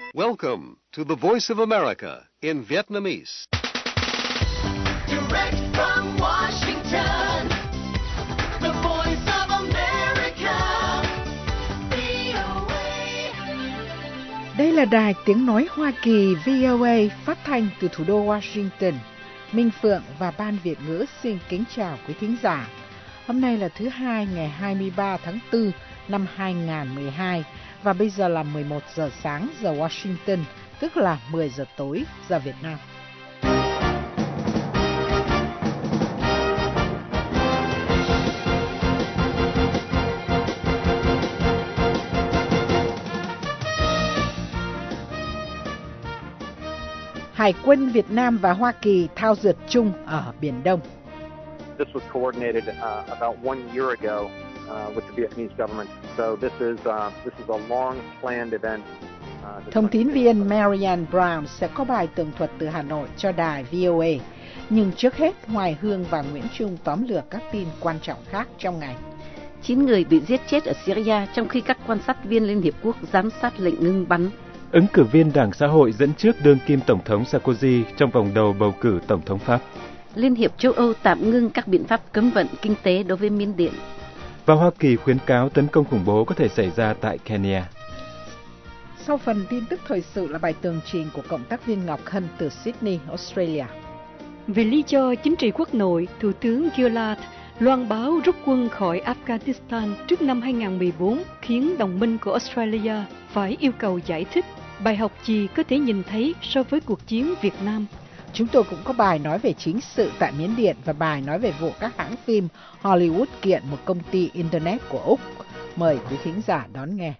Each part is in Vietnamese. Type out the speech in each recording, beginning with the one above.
Welcome to the Voice of America in Vietnamese. Direct from Washington, the Voice of America, VOA. Đây là đài tiếng nói Hoa Kỳ VOA phát thanh từ thủ đô Washington. Minh Phượng và Ban Việt ngữ xin kính chào quý thính giả. Hôm nay là thứ Hai ngày 23 tháng 4 năm 2012 và bây giờ là 11 giờ sáng giờ Washington, tức là 10 giờ tối giờ Việt Nam. Hải quân Việt Nam và Hoa Kỳ thao dượt chung ở Biển Đông. This was coordinated about 1 year ago with the Vietnamese government. So this is a long-planned event. Thông tín viên Marianne Brown sẽ có bài tường thuật từ Hà Nội cho đài VOA. Nhưng trước hết, Hoài Hương và Nguyễn Trung tóm lược các tin quan trọng khác trong ngày. 9 người bị giết chết ở Syria trong khi các quan sát viên Liên Hiệp Quốc giám sát lệnh ngưng bắn. Ứng cử viên Đảng Xã hội dẫn trước đương kim Tổng thống Sarkozy trong vòng đầu bầu cử Tổng thống Pháp. Liên hiệp châu Âu tạm ngưng các biện pháp cấm vận kinh tế đối với Miến Điện. Và Hoa Kỳ khuyến cáo tấn công khủng bố có thể xảy ra tại Kenya. Sau phần tin tức thời sự là bài tường trình của cộng tác viên Ngọc Hân từ Sydney, Australia. Về lý do chính trị quốc nội, Thủ tướng Gillard loan báo rút quân khỏi Afghanistan trước năm 2014 khiến đồng minh của Australia phải yêu cầu giải thích bài học gì có thể nhìn thấy so với cuộc chiến Việt Nam. Chúng tôi cũng có bài nói về chính sự tại Miến Điện và bài nói về vụ các hãng phim Hollywood kiện một công ty Internet của Úc. Mời quý thính giả đón nghe.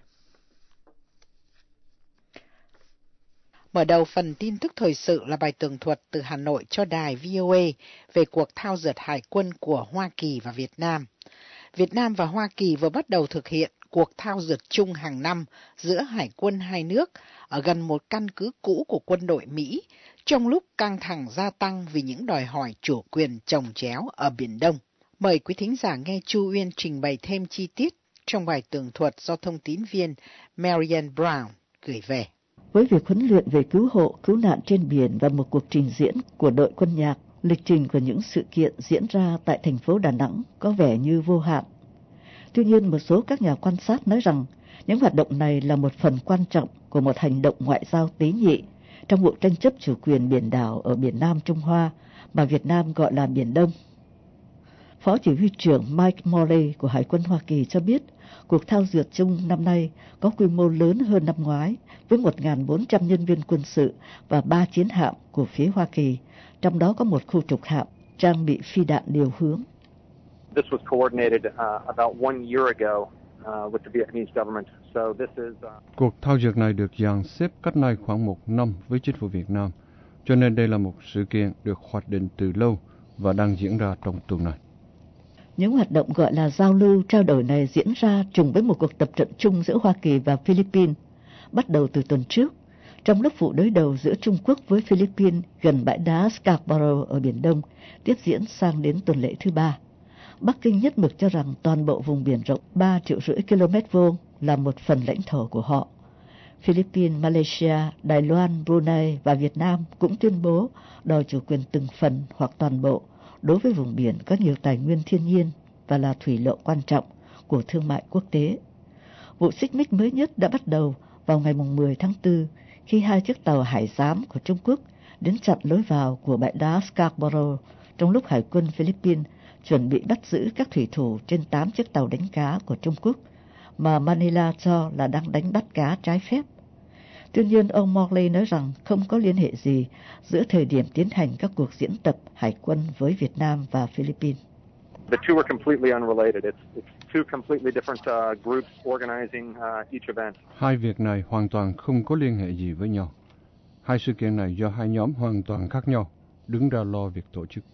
Mở đầu phần tin tức thời sự là bài tường thuật từ Hà Nội cho đài VOA về cuộc thao dượt hải quân của Hoa Kỳ và Việt Nam. Việt Nam và Hoa Kỳ vừa bắt đầu thực hiện cuộc thao dượt chung hàng năm giữa hải quân hai nước ở gần một căn cứ cũ của quân đội Mỹ, trong lúc căng thẳng gia tăng vì những đòi hỏi chủ quyền chồng chéo ở Biển Đông. Mời quý thính giả nghe Chu Uyên trình bày thêm chi tiết trong bài tường thuật do thông tín viên Marianne Brown gửi về. Với việc huấn luyện về cứu hộ, cứu nạn trên biển và một cuộc trình diễn của đội quân nhạc, lịch trình của những sự kiện diễn ra tại thành phố Đà Nẵng có vẻ như vô hạn. Tuy nhiên, một số các nhà quan sát nói rằng những hoạt động này là một phần quan trọng của một hành động ngoại giao tế nhị trong vụ tranh chấp chủ quyền biển đảo ở Biển Nam Trung Hoa mà Việt Nam gọi là Biển Đông. Phó Chỉ huy trưởng Mike Morley của Hải quân Hoa Kỳ cho biết cuộc thao dượt chung năm nay có quy mô lớn hơn năm ngoái với 1.400 nhân viên quân sự và 3 chiến hạm của phía Hoa Kỳ, trong đó có một khu trục hạm trang bị phi đạn điều hướng. This was coordinated about 1 year ago with the Vietnamese government. So this is Cuộc thao dượt này được dàn xếp cách nay khoảng 1 năm với chính phủ Việt Nam, cho nên đây là một sự kiện được hoạch định từ lâu và đang diễn ra trong tuần này. Những hoạt động gọi là giao lưu trao đổi này diễn ra trùng với một cuộc tập trận chung giữa Hoa Kỳ và Philippines, bắt đầu từ tuần trước, trong lúc vụ đối đầu giữa Trung Quốc với Philippines gần bãi đá Scarborough ở Biển Đông tiếp diễn sang đến tuần lễ thứ 3. Bắc Kinh nhất mực cho rằng toàn bộ vùng biển rộng 3,5 triệu km2 là một phần lãnh thổ của họ. Philippines, Malaysia, Đài Loan, Brunei và Việt Nam cũng tuyên bố đòi chủ quyền từng phần hoặc toàn bộ đối với vùng biển có nhiều tài nguyên thiên nhiên và là thủy lộ quan trọng của thương mại quốc tế. Vụ xích mích mới nhất đã bắt đầu vào ngày 10 tháng 4 khi 2 chiếc tàu hải giám của Trung Quốc đến chặn lối vào của bãi đá Scarborough trong lúc Hải quân Philippines chuẩn bị bắt giữ các thủy thủ trên 8 chiếc tàu đánh cá của Trung Quốc mà Manila cho là đang đánh bắt cá trái phép. Tuy nhiên, ông Morley nói rằng không có liên hệ gì giữa thời điểm tiến hành các cuộc diễn tập hải quân với Việt Nam và Philippines. the two are completely unrelated. It's two completely different groups organizing each event. Hai việc này hoàn toàn không có liên hệ gì với nhau. Hai sự kiện này do hai nhóm hoàn toàn khác nhau đứng ra lo việc tổ chức.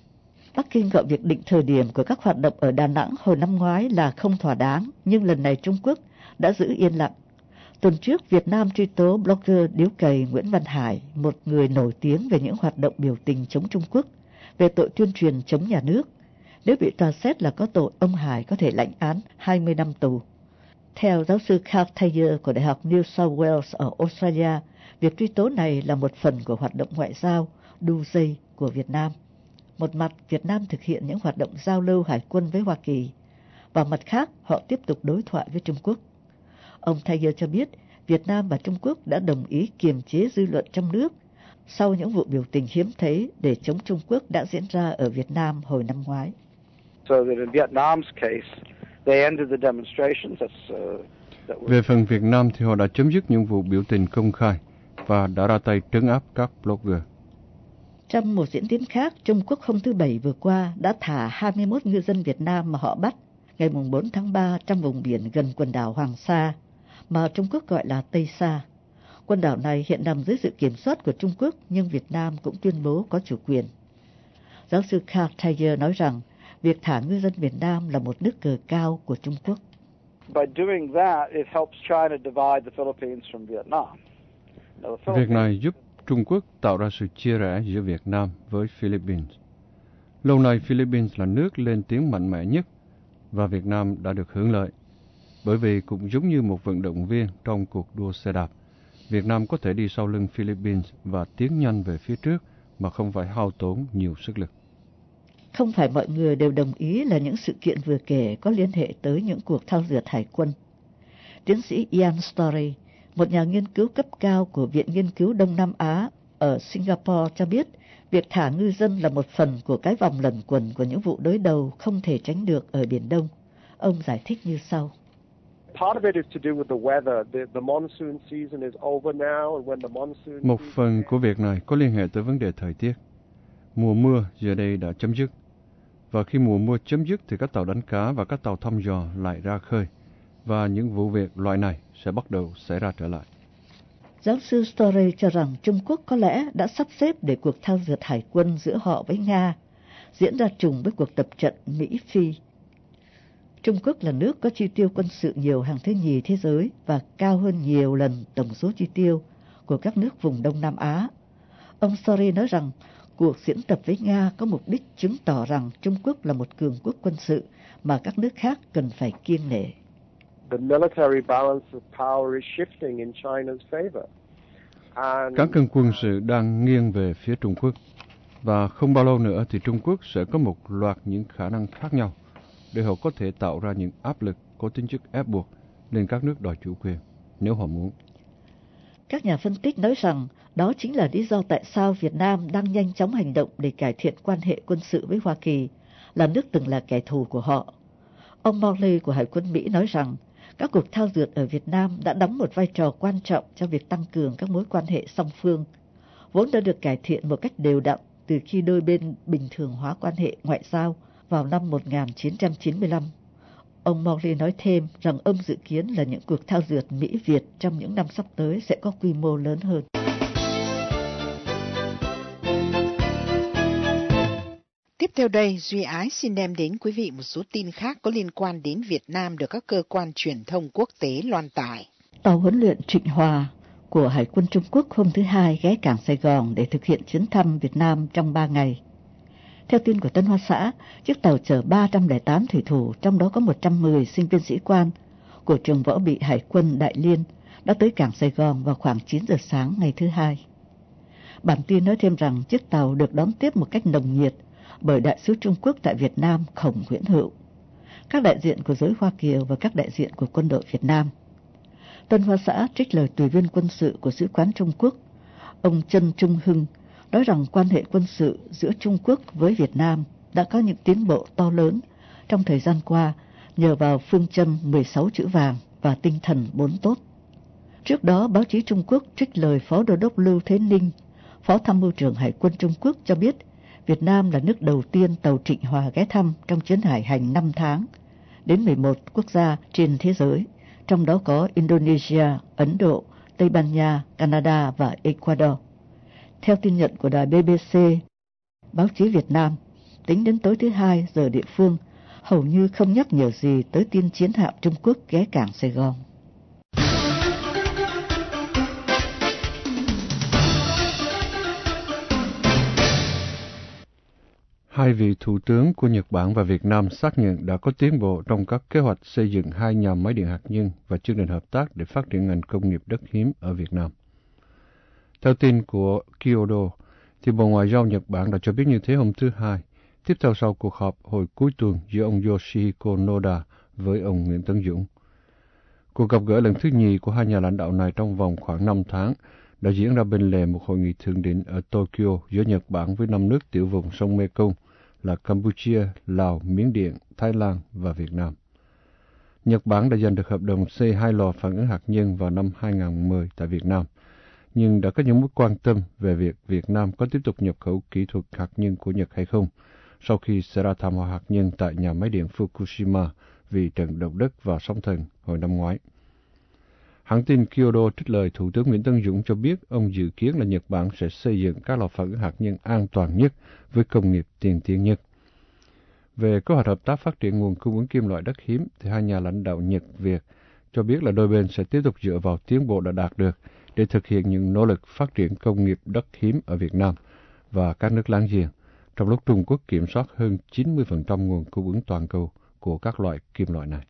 Bắc Kinh gọi việc định thời điểm của các hoạt động ở Đà Nẵng hồi năm ngoái là không thỏa đáng, nhưng lần này Trung Quốc đã giữ yên lặng. Tuần trước, Việt Nam truy tố blogger điếu cày Nguyễn Văn Hải, một người nổi tiếng về những hoạt động biểu tình chống Trung Quốc, về tội tuyên truyền chống nhà nước. Nếu bị tòa xét là có tội, ông Hải có thể lãnh án 20 năm tù. Theo giáo sư Carl Thayer của Đại học New South Wales ở Australia, việc truy tố này là một phần của hoạt động ngoại giao đu dây của Việt Nam. Một mặt, Việt Nam thực hiện những hoạt động giao lưu hải quân với Hoa Kỳ, và mặt khác, họ tiếp tục đối thoại với Trung Quốc. Ông Thayer cho biết, Việt Nam và Trung Quốc đã đồng ý kiềm chế dư luận trong nước sau những vụ biểu tình hiếm thấy để chống Trung Quốc đã diễn ra ở Việt Nam hồi năm ngoái. Về phần Việt Nam thì họ đã chấm dứt những vụ biểu tình công khai và đã ra tay trấn áp các blogger. Trong một diễn biến khác, Trung Quốc hôm thứ Bảy vừa qua đã thả 21 ngư dân Việt Nam mà họ bắt ngày 4 tháng 3 trong vùng biển gần quần đảo Hoàng Sa, mà Trung Quốc gọi là Tây Sa. Quần đảo này hiện nằm dưới sự kiểm soát của Trung Quốc, nhưng Việt Nam cũng tuyên bố có chủ quyền. Giáo sư Carl Thayer nói rằng, việc thả ngư dân Việt Nam là một nước cờ cao của Trung Quốc. Việc này giúp Trung Quốc tạo ra sự chia rẽ giữa Việt Nam với Philippines. Lâu nay Philippines là nước lên tiếng mạnh mẽ nhất và Việt Nam đã được hưởng lợi. Bởi vì cũng giống như một vận động viên trong cuộc đua xe đạp, Việt Nam có thể đi sau lưng Philippines và tiến nhanh về phía trước mà không phải hao tốn nhiều sức lực. Không phải mọi người đều đồng ý là những sự kiện vừa kể có liên hệ tới những cuộc thao dượt hải quân. Tiến sĩ Ian Story, một nhà nghiên cứu cấp cao của Viện Nghiên cứu Đông Nam Á ở Singapore cho biết, việc thả ngư dân là một phần của cái vòng luẩn quẩn của những vụ đối đầu không thể tránh được ở Biển Đông. Ông giải thích như sau. Một phần của việc này có liên hệ tới vấn đề thời tiết. Mùa mưa giờ đây đã chấm dứt. Và khi mùa mưa chấm dứt thì các tàu đánh cá và các tàu thăm dò lại ra khơi. Và những vụ việc loại này sẽ bắt đầu xảy ra trở lại. Giáo sư Story cho rằng Trung Quốc có lẽ đã sắp xếp để cuộc thao dượt hải quân giữa họ với Nga diễn ra trùng với cuộc tập trận Mỹ-Phi. Trung Quốc là nước có chi tiêu quân sự nhiều hàng thứ nhì thế giới và cao hơn nhiều lần tổng số chi tiêu của các nước vùng Đông Nam Á. Ông Story nói rằng cuộc diễn tập với Nga có mục đích chứng tỏ rằng Trung Quốc là một cường quốc quân sự mà các nước khác cần phải kiêng nể. Các cân quân sự đang nghiêng về phía Trung Quốc, và không bao lâu nữa thì Trung Quốc sẽ có một loạt những khả năng khác nhau để họ có thể tạo ra những áp lực có tính chất ép buộc lên các nước đòi chủ quyền nếu họ muốn. Các nhà phân tích nói rằng đó chính là lý do tại sao Việt Nam đang nhanh chóng hành động để cải thiện quan hệ quân sự với Hoa Kỳ, là nước từng là kẻ thù của họ. Ông Morley của Hải quân Mỹ nói rằng các cuộc thao dượt ở Việt Nam đã đóng một vai trò quan trọng cho việc tăng cường các mối quan hệ song phương, vốn đã được cải thiện một cách đều đặn từ khi đôi bên bình thường hóa quan hệ ngoại giao vào năm 1995. Ông Morley nói thêm rằng ông dự kiến là những cuộc thao dượt Mỹ-Việt trong những năm sắp tới sẽ có quy mô lớn hơn. Tiếp theo đây, Duy Ái xin đem đến quý vị một số tin khác có liên quan đến Việt Nam được các cơ quan truyền thông quốc tế loan tải. Tàu huấn luyện Trịnh Hòa của Hải quân Trung Quốc hôm thứ Hai ghé cảng Sài Gòn để thực hiện chuyến thăm Việt Nam trong 3 ngày. Theo tin của Tân Hoa Xã, chiếc tàu chở 308 thủy thủ, trong đó có 110 sinh viên sĩ quan của trường võ bị Hải quân Đại Liên, đã tới cảng Sài Gòn vào khoảng 9 giờ sáng ngày thứ Hai. Bản tin nói thêm rằng chiếc tàu được đón tiếp một cách nồng nhiệt bởi đại sứ Trung Quốc tại Việt Nam Khổng Nguyễn Hữu, các đại diện của giới Hoa Kiều và các đại diện của quân đội Việt Nam. Tân Hoa Xã trích lời tùy viên quân sự của Sứ quán Trung Quốc, ông Trân Trung Hưng, nói rằng quan hệ quân sự giữa Trung Quốc với Việt Nam đã có những tiến bộ to lớn trong thời gian qua nhờ vào phương châm 16 chữ vàng và tinh thần 4 tốt. Trước đó, báo chí Trung Quốc trích lời Phó Đô đốc Lưu Thế Ninh, Phó Tham mưu trưởng Hải quân Trung Quốc cho biết Việt Nam là nước đầu tiên tàu Trịnh Hòa ghé thăm trong chuyến hải hành 5 tháng đến 11 quốc gia trên thế giới, trong đó có Indonesia, Ấn Độ, Tây Ban Nha, Canada và Ecuador. Theo tin nhận của đài BBC, báo chí Việt Nam, tính đến tối thứ Hai giờ địa phương, hầu như không nhắc nhiều gì tới tin chiến hạm Trung Quốc ghé cảng Sài Gòn. Hai vị thủ tướng của Nhật Bản và Việt Nam xác nhận đã có tiến bộ trong các kế hoạch xây dựng 2 nhà máy điện hạt nhân và chương trình hợp tác để phát triển ngành công nghiệp đất hiếm ở Việt Nam. Theo tin của Kyodo, thì Bộ Ngoại giao Nhật Bản đã cho biết như thế hôm thứ Hai, tiếp theo sau cuộc họp hồi cuối tuần giữa ông Yoshihiko Noda với ông Nguyễn Tấn Dũng. Cuộc gặp gỡ lần thứ nhì của hai nhà lãnh đạo này trong vòng khoảng 5 tháng đã diễn ra bên lề một hội nghị thượng đỉnh ở Tokyo giữa Nhật Bản với 5 nước tiểu vùng sông Mekong là Campuchia, Lào, Miến Điện, Thái Lan và Việt Nam. Nhật Bản đã giành được hợp đồng xây 2 lò phản ứng hạt nhân vào năm 2010 tại Việt Nam, nhưng đã có những mối quan tâm về việc Việt Nam có tiếp tục nhập khẩu kỹ thuật hạt nhân của Nhật hay không, sau khi xảy ra thảm họa hạt nhân tại nhà máy điện Fukushima vì trận động đất và sóng thần hồi năm ngoái. Hãng tin Kyodo trích lời Thủ tướng Nguyễn Tấn Dũng cho biết ông dự kiến là Nhật Bản sẽ xây dựng các lò phản ứng hạt nhân an toàn nhất với công nghiệp tiên tiến nhất. Về kế hoạch hợp tác phát triển nguồn cung ứng kim loại đất hiếm, thì hai nhà lãnh đạo Nhật Việt cho biết là đôi bên sẽ tiếp tục dựa vào tiến bộ đã đạt được để thực hiện những nỗ lực phát triển công nghiệp đất hiếm ở Việt Nam và các nước láng giềng, trong lúc Trung Quốc kiểm soát hơn 90% nguồn cung ứng toàn cầu của các loại kim loại này.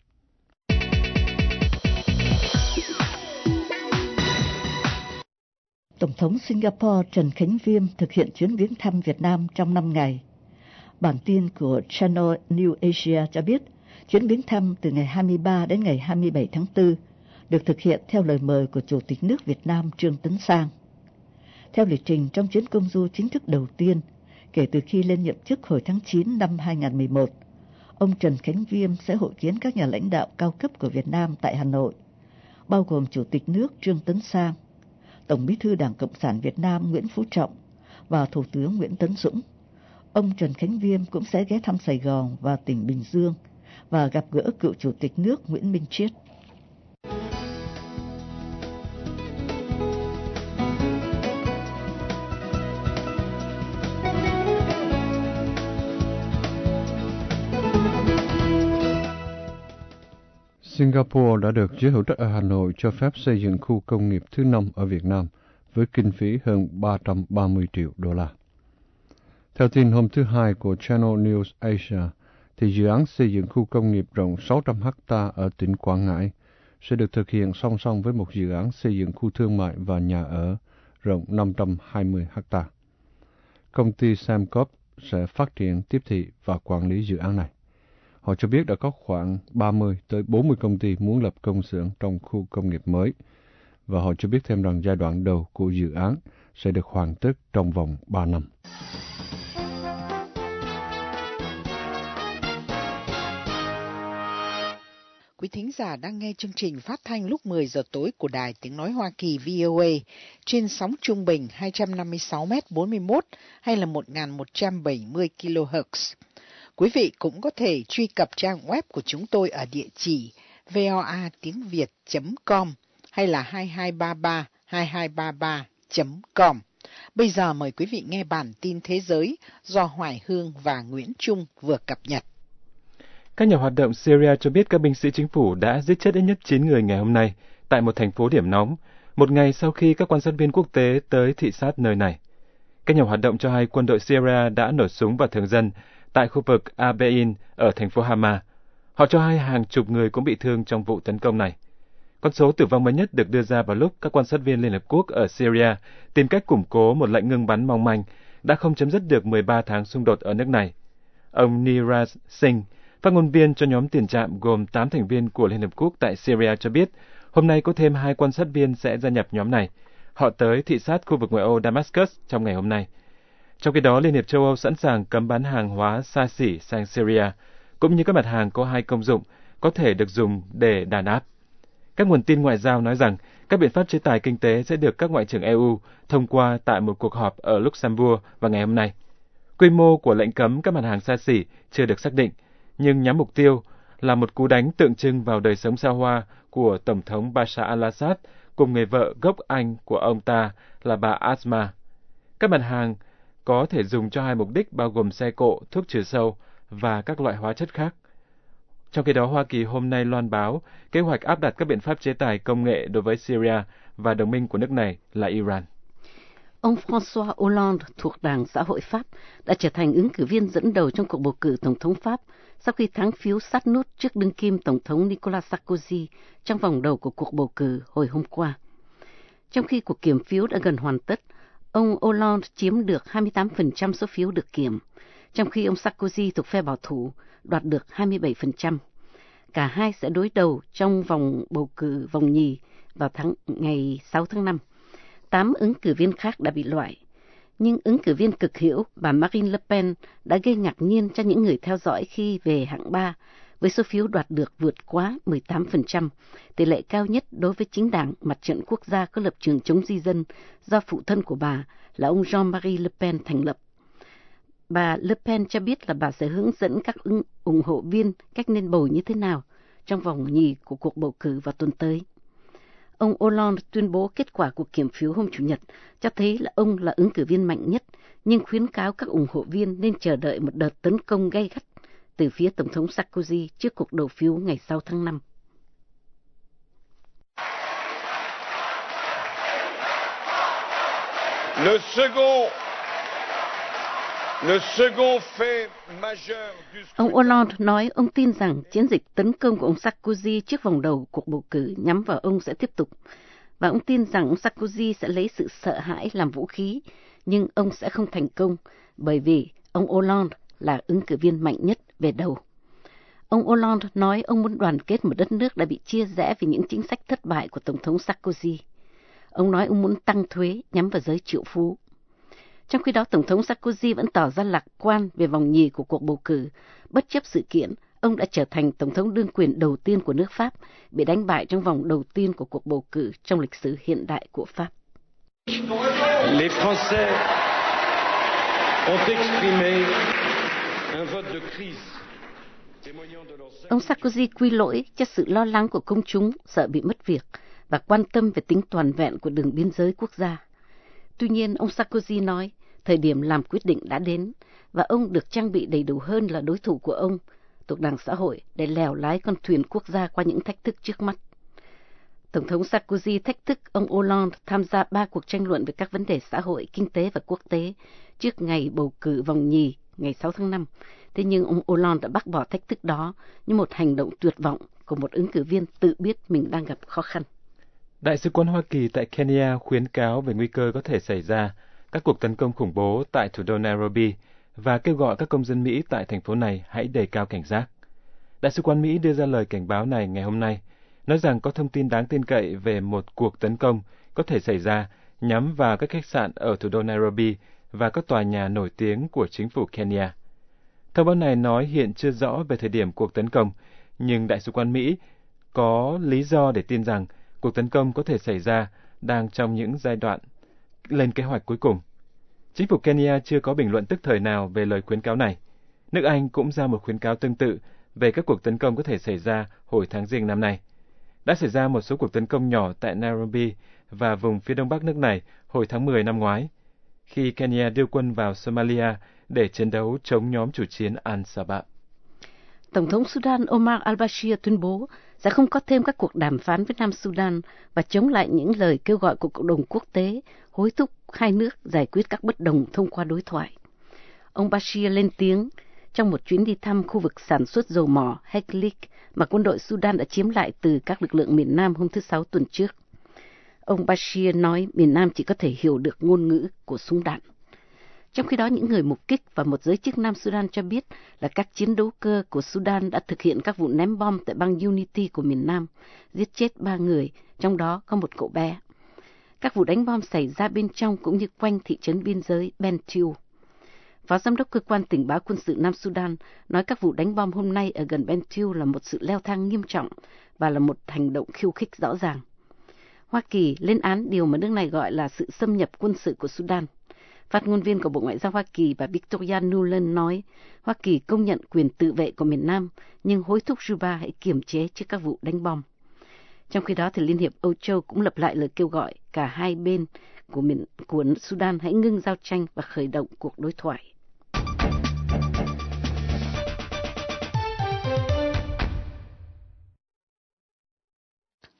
Tổng thống Singapore Trần Khánh Viêm thực hiện chuyến viếng thăm Việt Nam trong 5 ngày. Bản tin của Channel New Asia cho biết, chuyến viếng thăm từ ngày 23 đến ngày 27 tháng 4 được thực hiện theo lời mời của Chủ tịch nước Việt Nam Trương Tấn Sang. Theo lịch trình trong chuyến công du chính thức đầu tiên kể từ khi lên nhậm chức hồi tháng 9 năm 2011, ông Trần Khánh Viêm sẽ hội kiến các nhà lãnh đạo cao cấp của Việt Nam tại Hà Nội, bao gồm Chủ tịch nước Trương Tấn Sang, Tổng Bí thư Đảng Cộng sản Việt Nam Nguyễn Phú Trọng và Thủ tướng Nguyễn Tấn Dũng. Ông Trần Khánh Viêm cũng sẽ ghé thăm Sài Gòn và tỉnh Bình Dương và gặp gỡ cựu Chủ tịch nước Nguyễn Minh Chiết. Singapore đã được giới hữu trách ở Hà Nội cho phép xây dựng khu công nghiệp thứ 5 ở Việt Nam với kinh phí hơn 330 triệu đô la. Theo tin hôm thứ Hai của Channel News Asia, thì dự án xây dựng khu công nghiệp rộng 600 ha ở tỉnh Quảng Ngãi sẽ được thực hiện song song với một dự án xây dựng khu thương mại và nhà ở rộng 520 ha. Công ty Samcorp sẽ phát triển, tiếp thị và quản lý dự án này. Họ cho biết đã có khoảng 30 tới 40 công ty muốn lập công xưởng trong khu công nghiệp mới, và họ cho biết thêm rằng giai đoạn đầu của dự án sẽ được hoàn tất trong vòng 3 năm. Quý thính giả đang nghe chương trình phát thanh lúc 10 giờ tối của Đài Tiếng Nói Hoa Kỳ VOA trên sóng trung bình 256m41 hay là 1170 kHz. Quý vị cũng có thể truy cập trang web của chúng tôi ở địa chỉ voatiengviet.com hay là 2233-2233.com. Bây giờ mời quý vị nghe bản tin thế giới do Hoài Hương và Nguyễn Trung vừa cập nhật. Các nhà hoạt động Syria cho biết các binh sĩ chính phủ đã giết chết ít nhất 9 người ngày hôm nay tại một thành phố điểm nóng, một ngày sau khi các quan sát viên quốc tế tới thị sát nơi này. Các nhà hoạt động cho hay quân đội Syria đã nổ súng vào thường dân tại khu vực Abein ở thành phố Hama. Họ cho hay hàng chục người cũng bị thương trong vụ tấn công này. Con số tử vong mới nhất được đưa ra vào lúc các quan sát viên Liên Hợp Quốc ở Syria tìm cách củng cố một lệnh ngừng bắn mong manh đã không chấm dứt được 13 tháng xung đột ở nước này. Ông Niraj Singh, phát ngôn viên cho nhóm tiền trạm gồm 8 thành viên của Liên Hợp Quốc tại Syria cho biết, hôm nay có thêm 2 quan sát viên sẽ gia nhập nhóm này. Họ tới thị sát khu vực ngoại ô Damascus trong ngày hôm nay. Trong khi đó, Liên hiệp châu Âu sẵn sàng cấm bán hàng hóa xa xỉ sang Syria, cũng như các mặt hàng có 2 công dụng có thể được dùng để đàn áp. Các nguồn tin ngoại giao nói rằng các biện pháp chế tài kinh tế sẽ được các ngoại trưởng EU thông qua tại một cuộc họp ở Luxembourg vào ngày hôm nay. Quy mô của lệnh cấm các mặt hàng xa xỉ chưa được xác định, nhưng nhắm mục tiêu là một cú đánh tượng trưng vào đời sống xa hoa của Tổng thống Bashar al-Assad cùng người vợ gốc Anh của ông ta là bà Asma. Các mặt hàng có thể dùng cho 2 mục đích bao gồm xe cộ, thuốc trừ sâu và các loại hóa chất khác. Trong khi đó, Hoa Kỳ hôm nay loan báo kế hoạch áp đặt các biện pháp chế tài công nghệ đối với Syria và đồng minh của nước này là Iran. Ông François Hollande thuộc Đảng Xã hội Pháp đã trở thành ứng cử viên dẫn đầu trong cuộc bầu cử Tổng thống Pháp sau khi thắng phiếu sát nút trước đương kim Tổng thống Nicolas Sarkozy trong vòng đầu của cuộc bầu cử hồi hôm qua. Trong khi cuộc kiểm phiếu đã gần hoàn tất, ông Hollande chiếm được 28% số phiếu được kiểm, trong khi ông Sarkozy thuộc phe bảo thủ đoạt được 27%. Cả hai sẽ đối đầu trong vòng bầu cử vòng nhì vào ngày 6 tháng 5. 8 ứng cử viên khác đã bị loại, nhưng ứng cử viên cực hữu bà Marine Le Pen đã gây ngạc nhiên cho những người theo dõi khi về hạng 3, với số phiếu đoạt được vượt quá 18%, tỷ lệ cao nhất đối với chính đảng Mặt trận Quốc gia có lập trường chống di dân do phụ thân của bà là ông Jean-Marie Le Pen thành lập. Bà Le Pen cho biết là bà sẽ hướng dẫn các ủng hộ viên cách nên bầu như thế nào trong vòng nhì của cuộc bầu cử vào tuần tới. Ông Hollande tuyên bố kết quả cuộc kiểm phiếu hôm Chủ nhật cho thấy là ông là ứng cử viên mạnh nhất, nhưng khuyến cáo các ủng hộ viên nên chờ đợi một đợt tấn công gay gắt từ phía Tổng thống Sarkozy trước cuộc đầu phiếu ngày 6 tháng 5. Ông Hollande nói ông tin rằng chiến dịch tấn công của ông Sarkozy trước vòng đầu cuộc bầu cử nhắm vào ông sẽ tiếp tục, và ông tin rằng ông Sarkozy sẽ lấy sự sợ hãi làm vũ khí, nhưng ông sẽ không thành công bởi vì ông Hollande là ứng cử viên mạnh nhất về đầu. Ông Hollande nói ông muốn đoàn kết một đất nước đã bị chia rẽ vì những chính sách thất bại của Tổng thống Sarkozy. Ông nói ông muốn tăng thuế nhắm vào giới triệu phú. Trong khi đó, Tổng thống Sarkozy vẫn tỏ ra lạc quan về vòng nhì của cuộc bầu cử. Bất chấp sự kiện, ông đã trở thành Tổng thống đương quyền đầu tiên của nước Pháp, bị đánh bại trong vòng đầu tiên của cuộc bầu cử trong lịch sử hiện đại của Pháp. Les Français ont exprimé un vote de crise. Ông Sarkozy quy lỗi cho sự lo lắng của công chúng sợ bị mất việc và quan tâm về tính toàn vẹn của đường biên giới quốc gia. Tuy nhiên, ông Sarkozy nói thời điểm làm quyết định đã đến và ông được trang bị đầy đủ hơn là đối thủ của ông, thuộc Đảng Xã hội, để lèo lái con thuyền quốc gia qua những thách thức trước mắt. Tổng thống Sarkozy thách thức ông Hollande tham gia 3 cuộc tranh luận về các vấn đề xã hội, kinh tế và quốc tế trước ngày bầu cử vòng nhì ngày 6 tháng 5. Thế nhưng ông Hollande đã bác bỏ thách thức đó như một hành động tuyệt vọng của một ứng cử viên tự biết mình đang gặp khó khăn. Đại sứ quán Hoa Kỳ tại Kenya khuyến cáo về nguy cơ có thể xảy ra các cuộc tấn công khủng bố tại thủ đô Nairobi và kêu gọi các công dân Mỹ tại thành phố này hãy đề cao cảnh giác. Đại sứ quán Mỹ đưa ra lời cảnh báo này ngày hôm nay, nói rằng có thông tin đáng tin cậy về một cuộc tấn công có thể xảy ra nhắm vào các khách sạn ở thủ đô Nairobi và các tòa nhà nổi tiếng của chính phủ Kenya. Thông báo này nói hiện chưa rõ về thời điểm cuộc tấn công, nhưng Đại sứ quán Mỹ có lý do để tin rằng cuộc tấn công có thể xảy ra đang trong những giai đoạn lên kế hoạch cuối cùng. Chính phủ Kenya chưa có bình luận tức thời nào về lời khuyến cáo này. Nước Anh cũng ra một khuyến cáo tương tự về các cuộc tấn công có thể xảy ra hồi tháng Giêng năm nay. Đã xảy ra một số cuộc tấn công nhỏ tại Nairobi và vùng phía đông bắc nước này hồi tháng 10 năm ngoái, khi Kenya đưa quân vào Somalia để chiến đấu chống nhóm chủ chiến Al-Shabaab. Tổng thống Sudan Omar al-Bashir tuyên bố sẽ không có thêm các cuộc đàm phán với Nam Sudan và chống lại những lời kêu gọi của cộng đồng quốc tế hối thúc hai nước giải quyết các bất đồng thông qua đối thoại. Ông Bashir lên tiếng trong một chuyến đi thăm khu vực sản xuất dầu mỏ Heklik mà quân đội Sudan đã chiếm lại từ các lực lượng miền Nam hôm thứ Sáu tuần trước. Ông Bashir nói miền Nam chỉ có thể hiểu được ngôn ngữ của súng đạn. Trong khi đó, những người mục kích và một giới chức Nam Sudan cho biết là các chiến đấu cơ của Sudan đã thực hiện các vụ ném bom tại bang Unity của miền Nam, giết chết 3 người, trong đó có một cậu bé. Các vụ đánh bom xảy ra bên trong cũng như quanh thị trấn biên giới Bentiu. Phó giám đốc cơ quan tình báo quân sự Nam Sudan nói các vụ đánh bom hôm nay ở gần Bentiu là một sự leo thang nghiêm trọng và là một hành động khiêu khích rõ ràng. Hoa Kỳ lên án điều mà nước này gọi là sự xâm nhập quân sự của Sudan. Phát ngôn viên của Bộ Ngoại giao Hoa Kỳ bà Victoria Nuland nói Hoa Kỳ công nhận quyền tự vệ của miền Nam nhưng hối thúc Juba hãy kiềm chế trước các vụ đánh bom. Trong khi đó, thì Liên hiệp Âu Châu cũng lặp lại lời kêu gọi cả hai bên của Sudan hãy ngưng giao tranh và khởi động cuộc đối thoại.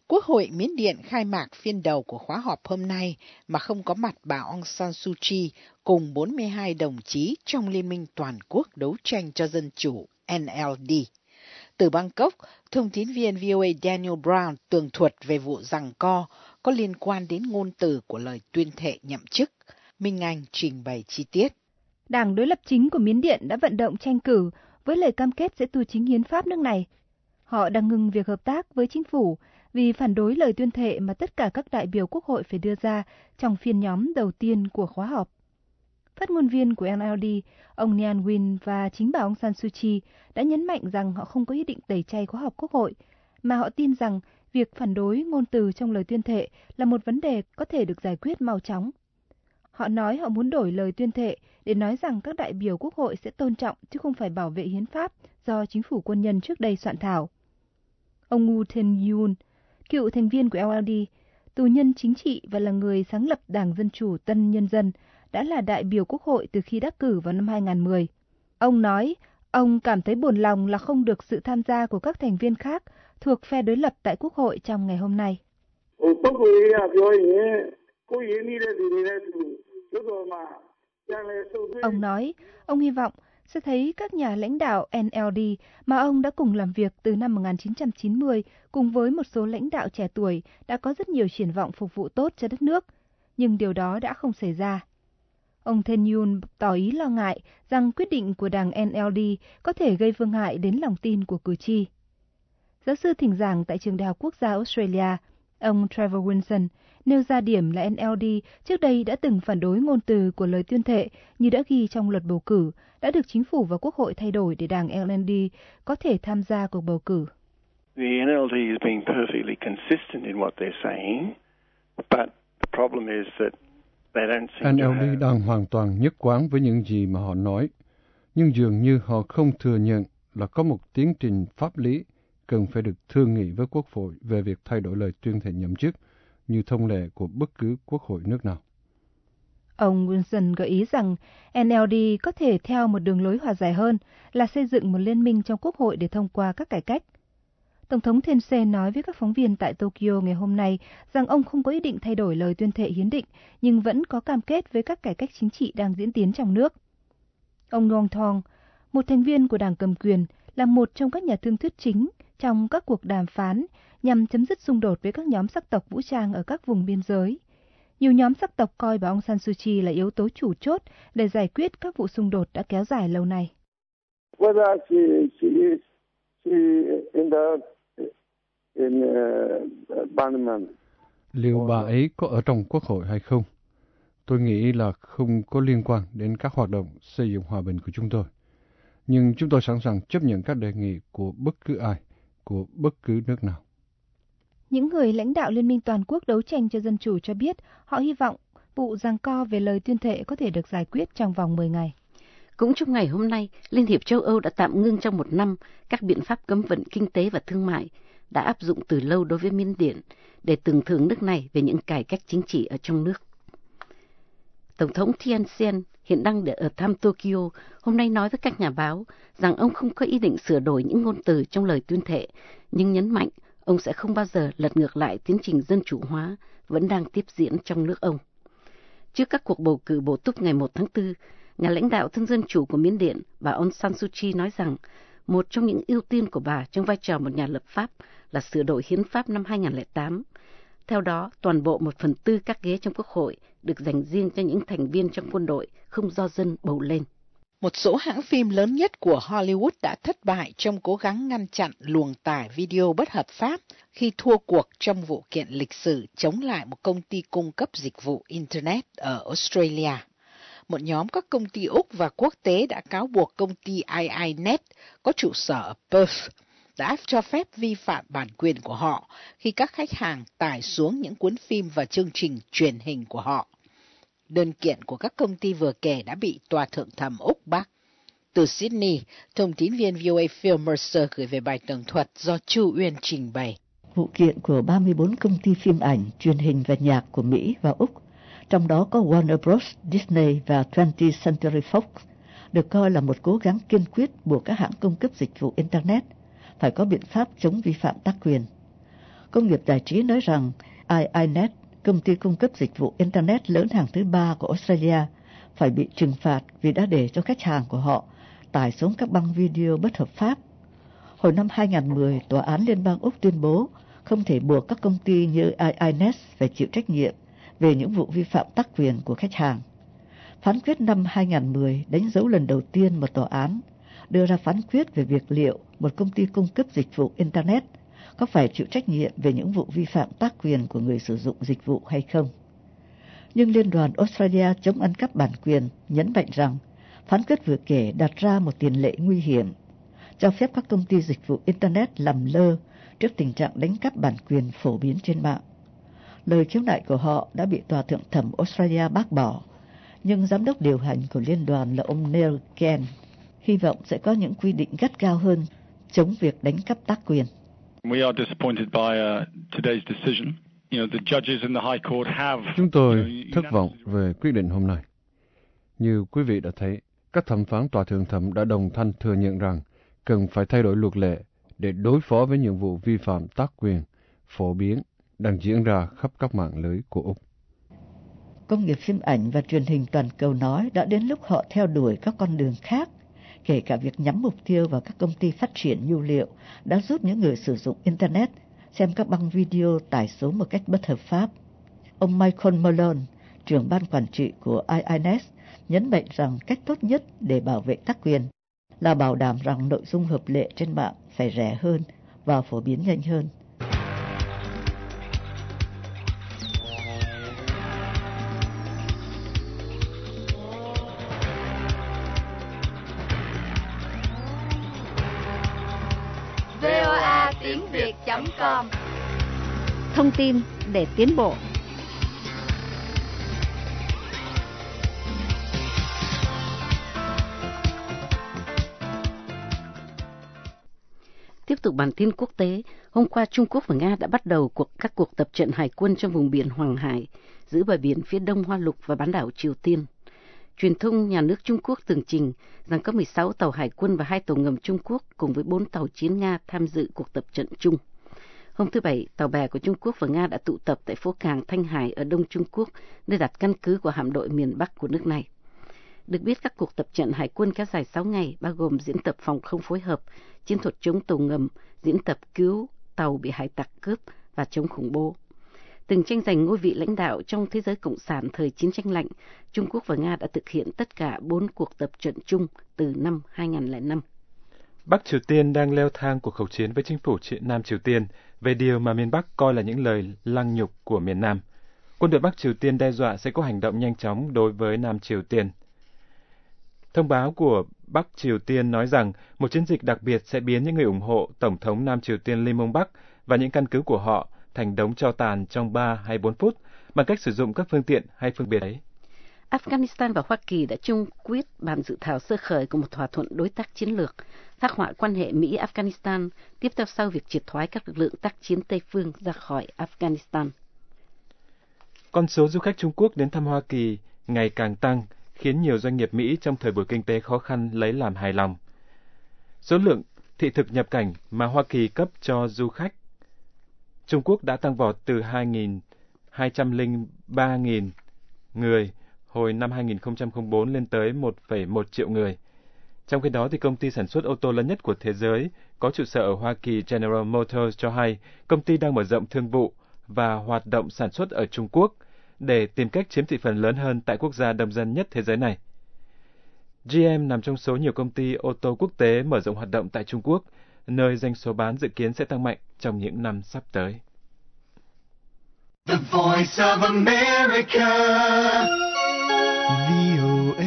Quốc hội Miến Điện khai mạc phiên đầu của khóa họp hôm nay mà không có mặt bà Aung San Suu Kyi cùng 42 đồng chí trong Liên minh Toàn quốc đấu tranh cho dân chủ NLD. Từ Bangkok, thông tín viên VOA Daniel Brown tường thuật về vụ giằng co có liên quan đến ngôn từ của lời tuyên thệ nhậm chức. Minh Anh trình bày chi tiết. Đảng đối lập chính của Miến Điện đã vận động tranh cử với lời cam kết sẽ tu chính hiến pháp nước này. Họ đang ngừng việc hợp tác với chính phủ vì phản đối lời tuyên thệ mà tất cả các đại biểu quốc hội phải đưa ra trong phiên nhóm đầu tiên của khóa họp. Phát ngôn viên của NLD, ông Nhan Win và chính bà Aung San Suu Kyi đã nhấn mạnh rằng họ không có ý định tẩy chay khóa họp quốc hội, mà họ tin rằng việc phản đối ngôn từ trong lời tuyên thệ là một vấn đề có thể được giải quyết mau chóng. Họ nói họ muốn đổi lời tuyên thệ để nói rằng các đại biểu quốc hội sẽ tôn trọng chứ không phải bảo vệ hiến pháp do chính phủ quân nhân trước đây soạn thảo. Ông Woo Tae-yoon, cựu thành viên của LLD, tù nhân chính trị và là người sáng lập Đảng Dân Chủ Tân Nhân dân, đã là đại biểu quốc hội từ khi đắc cử vào năm 2010. Ông nói, ông cảm thấy buồn lòng là không được sự tham gia của các thành viên khác thuộc phe đối lập tại quốc hội trong ngày hôm nay. Ông nói, ông hy vọng sẽ thấy các nhà lãnh đạo NLD mà ông đã cùng làm việc từ năm 1990 cùng với một số lãnh đạo trẻ tuổi đã có rất nhiều triển vọng phục vụ tốt cho đất nước, nhưng điều đó đã không xảy ra. Ông Tae-yoon tỏ ý lo ngại rằng quyết định của đảng NLD có thể gây phương hại đến lòng tin của cử tri. Giáo sư thỉnh giảng tại Trường Đại học Quốc gia Australia, ông Trevor Wilson, nêu ra điểm là NLD trước đây đã từng phản đối ngôn từ của lời tuyên thệ như đã ghi trong luật bầu cử, đã được chính phủ và quốc hội thay đổi để đảng LND có thể tham gia cuộc bầu cử. The NLD is being perfectly consistent in what they're saying, but the problem is that they don't seem to have... NLD đang hoàn toàn nhất quán với những gì mà họ nói, nhưng dường như họ không thừa nhận là có một tiến trình pháp lý cần phải được thương nghị với quốc hội về việc thay đổi lời tuyên thệ nhậm chức như thông lệ của bất cứ quốc hội nước nào. Ông Wilson gợi ý rằng NLD có thể theo một đường lối hòa giải hơn là xây dựng một liên minh trong quốc hội để thông qua các cải cách. Tổng thống Thein Sein nói với các phóng viên tại Tokyo ngày hôm nay rằng ông không có ý định thay đổi lời tuyên thệ hiến định, nhưng vẫn có cam kết với các cải cách chính trị đang diễn tiến trong nước. Ông Ngong Thong, một thành viên của đảng cầm quyền, là một trong các nhà thương thuyết chính trong các cuộc đàm phán nhằm chấm dứt xung đột với các nhóm sắc tộc vũ trang ở các vùng biên giới. Nhiều nhóm sắc tộc coi bà Aung San Suu Kyi là yếu tố chủ chốt để giải quyết các vụ xung đột đã kéo dài lâu nay. Liệu bà ấy có ở trong quốc hội hay không? Tôi nghĩ là không có liên quan đến các hoạt động xây dựng hòa bình của chúng tôi. Nhưng chúng tôi sẵn sàng chấp nhận các đề nghị của bất cứ ai, của bất cứ nước nào. Những người lãnh đạo Liên minh Toàn quốc đấu tranh cho dân chủ cho biết họ hy vọng vụ giằng co về lời tuyên thệ có thể được giải quyết trong vòng 10 ngày. Cũng trong ngày hôm nay, Liên hiệp châu Âu đã tạm ngưng trong 1 năm các biện pháp cấm vận kinh tế và thương mại đã áp dụng từ lâu đối với Miến Điện để tưởng thưởng nước này về những cải cách chính trị ở trong nước. Tổng thống Thein Sein hiện đang ở thăm Tokyo, hôm nay nói với các nhà báo rằng ông không có ý định sửa đổi những ngôn từ trong lời tuyên thệ, nhưng nhấn mạnh ông sẽ không bao giờ lật ngược lại tiến trình dân chủ hóa vẫn đang tiếp diễn trong nước ông. Trước các cuộc bầu cử bổ túc ngày 1 tháng 4, nhà lãnh đạo thân dân chủ của Miến Điện, bà Aung San Suu Kyi nói rằng một trong những ưu tiên của bà trong vai trò một nhà lập pháp là sửa đổi hiến pháp năm 2008. Theo đó, toàn bộ 1/4 các ghế trong quốc hội được dành riêng cho những thành viên trong quân đội không do dân bầu lên. Một số hãng phim lớn nhất của Hollywood đã thất bại trong cố gắng ngăn chặn luồng tải video bất hợp pháp khi thua cuộc trong vụ kiện lịch sử chống lại một công ty cung cấp dịch vụ Internet ở Australia. Một nhóm các công ty Úc và quốc tế đã cáo buộc công ty iiNet có trụ sở ở Perth đã cho phép vi phạm bản quyền của họ khi các khách hàng tải xuống những cuốn phim và chương trình truyền hình của họ. Đơn kiện của các công ty vừa kể đã bị Tòa Thượng thẩm Úc bác. Từ Sydney, thông tín viên VOA Phil Mercer gửi về bài tường thuật do Chu Uyên trình bày. Vụ kiện của 34 công ty phim ảnh, truyền hình và nhạc của Mỹ và Úc, trong đó có Warner Bros, Disney và 20th Century Fox, được coi là một cố gắng kiên quyết buộc các hãng cung cấp dịch vụ Internet phải có biện pháp chống vi phạm tác quyền. Công nghiệp giải trí nói rằng iiNet, công ty cung cấp dịch vụ Internet lớn hàng thứ 3 của Australia, phải bị trừng phạt vì đã để cho khách hàng của họ tải xuống các băng video bất hợp pháp. Hồi năm 2010, Tòa án Liên bang Úc tuyên bố không thể buộc các công ty như iiNet phải chịu trách nhiệm về những vụ vi phạm tác quyền của khách hàng. Phán quyết năm 2010 đánh dấu lần đầu tiên một tòa án đưa ra phán quyết về việc liệu một công ty cung cấp dịch vụ Internet có phải chịu trách nhiệm về những vụ vi phạm tác quyền của người sử dụng dịch vụ hay không. Nhưng Liên đoàn Australia chống ăn cắp bản quyền nhấn mạnh rằng phán quyết vừa kể đặt ra một tiền lệ nguy hiểm, cho phép các công ty dịch vụ Internet làm lơ trước tình trạng đánh cắp bản quyền phổ biến trên mạng. Lời khiếu nại của họ đã bị Tòa thượng thẩm Australia bác bỏ, nhưng giám đốc điều hành của liên đoàn là ông Neil Kent hy vọng sẽ có những quy định gắt gao hơn chống việc đánh cắp tác quyền. Chúng tôi thất vọng về quyết định hôm nay. Như quý vị đã thấy, các thẩm phán tòa thượng thẩm đã đồng thanh thừa nhận rằng cần phải thay đổi luật lệ để đối phó với những vụ vi phạm tác quyền phổ biến đang diễn ra khắp các mạng lưới của Úc. Công nghiệp phim ảnh và truyền hình toàn cầu nói đã đến lúc họ theo đuổi các con đường khác, kể cả việc nhắm mục tiêu vào các công ty phát triển nhu liệu đã giúp những người sử dụng Internet xem các băng video tải xuống một cách bất hợp pháp. Ông Michael Malone, trưởng ban quản trị của iiNet, nhấn mạnh rằng cách tốt nhất để bảo vệ tác quyền là bảo đảm rằng nội dung hợp lệ trên mạng phải rẻ hơn và phổ biến nhanh hơn. voatiếngviệt.com. Thông tin để tiến bộ. Tiếp tục bản tin quốc tế, hôm qua Trung Quốc và Nga đã bắt đầu các cuộc tập trận hải quân trong vùng biển Hoàng Hải, giữa bờ biển phía đông Hoa Lục và bán đảo Triều Tiên. Truyền thông nhà nước Trung Quốc tường trình rằng có 16 tàu hải quân và 2 tàu ngầm Trung Quốc cùng với 4 tàu chiến Nga tham dự cuộc tập trận chung. Hôm thứ Bảy, tàu bè của Trung Quốc và Nga đã tụ tập tại phố cảng Thanh Hải ở Đông Trung Quốc, nơi đặt căn cứ của hạm đội miền Bắc của nước này. Được biết, các cuộc tập trận hải quân kéo dài 6 ngày, bao gồm diễn tập phòng không phối hợp, chiến thuật chống tàu ngầm, diễn tập cứu tàu bị hải tặc cướp và chống khủng bố. Từng tranh giành ngôi vị lãnh đạo trong thế giới cộng sản thời chiến tranh lạnh, Trung Quốc và Nga đã thực hiện tất cả 4 cuộc tập trận chung từ năm 2005. Bắc Triều Tiên đang leo thang cuộc khẩu chiến với chính phủ Nam Triều Tiên về điều mà miền Bắc coi là những lời lăng nhục của miền Nam. Quân đội Bắc Triều Tiên đe dọa sẽ có hành động nhanh chóng đối với Nam Triều Tiên. Thông báo của Bắc Triều Tiên nói rằng một chiến dịch đặc biệt sẽ biến những người ủng hộ Tổng thống Nam Triều Tiên Lee Myung-bak và những căn cứ của họ thành đống tro tàn trong 3 hay 4 phút bằng cách sử dụng các phương tiện hay phương tiện ấy. Afghanistan và Hoa Kỳ đã chung quyết bản dự thảo sơ khởi của một thỏa thuận đối tác chiến lược, phác họa quan hệ Mỹ-Afghanistan tiếp theo sau việc triệt thoái các lực lượng tác chiến Tây phương ra khỏi Afghanistan. Con số du khách Trung Quốc đến thăm Hoa Kỳ ngày càng tăng, khiến nhiều doanh nghiệp Mỹ trong thời buổi kinh tế khó khăn lấy làm hài lòng. Số lượng thị thực nhập cảnh mà Hoa Kỳ cấp cho du khách Trung Quốc đã tăng vọt từ 203.000 người hồi năm 2004 lên tới 1,1 triệu người. Trong khi đó, thì công ty sản xuất ô tô lớn nhất của thế giới có trụ sở ở Hoa Kỳ General Motors cho hay công ty đang mở rộng thương vụ và hoạt động sản xuất ở Trung Quốc để tìm cách chiếm thị phần lớn hơn tại quốc gia đông dân nhất thế giới này. GM nằm trong số nhiều công ty ô tô quốc tế mở rộng hoạt động tại Trung Quốc, nơi doanh số bán dự kiến sẽ tăng mạnh trong những năm sắp tới. The Voice of America. VOA.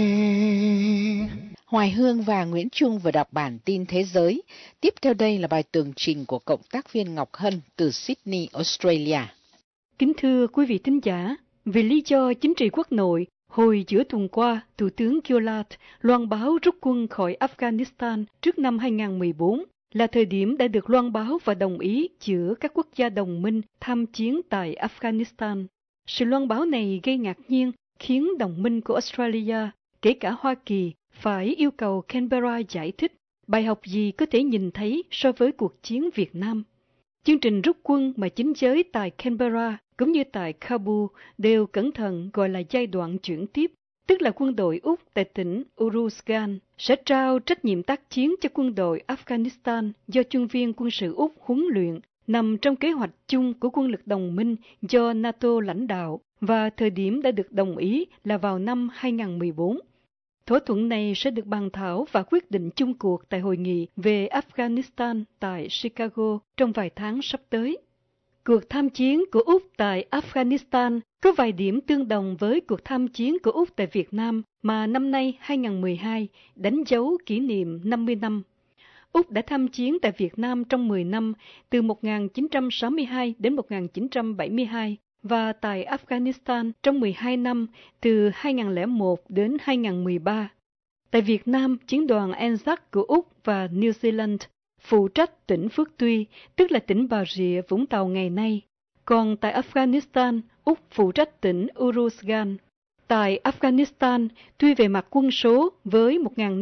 Hoài Hương và Nguyễn Trung vừa đọc bản tin thế giới. Tiếp theo đây là bài tường trình của cộng tác viên Ngọc Hân từ Sydney, Australia. Kính thưa quý vị thính giả, vì lý do chính trị quốc nội, hồi giữa tuần qua, Thủ tướng Gillard loan báo rút quân khỏi Afghanistan trước năm 2014 là thời điểm đã được loan báo và đồng ý giữa các quốc gia đồng minh tham chiến tại Afghanistan. Sự loan báo này gây ngạc nhiên, khiến đồng minh của Australia, kể cả Hoa Kỳ, phải yêu cầu Canberra giải thích bài học gì có thể nhìn thấy so với cuộc chiến Việt Nam. Chương trình rút quân mà chính giới tại Canberra cũng như tại Kabul đều cẩn thận gọi là giai đoạn chuyển tiếp, tức là quân đội Úc tại tỉnh Uruzgan sẽ trao trách nhiệm tác chiến cho quân đội Afghanistan do chuyên viên quân sự Úc huấn luyện, nằm trong kế hoạch chung của quân lực đồng minh do NATO lãnh đạo, và thời điểm đã được đồng ý là vào năm 2014. Thỏa thuận này sẽ được bàn thảo và quyết định chung cuộc tại hội nghị về Afghanistan tại Chicago trong vài tháng sắp tới. Cuộc tham chiến của Úc tại Afghanistan có vài điểm tương đồng với cuộc tham chiến của Úc tại Việt Nam mà năm nay 2012 đánh dấu kỷ niệm 50 năm. Úc đã tham chiến tại Việt Nam trong 10 năm, từ 1962 đến 1972, và tại Afghanistan trong 12 năm, từ 2001 đến 2013. Tại Việt Nam, chiến đoàn ANZAC của Úc và New Zealand phụ trách tỉnh Phước Tuy, tức là tỉnh Bà Rịa, Vũng Tàu ngày nay. Còn tại Afghanistan, Úc phụ trách tỉnh Uruzgan. Tại Afghanistan, tuy về mặt quân số với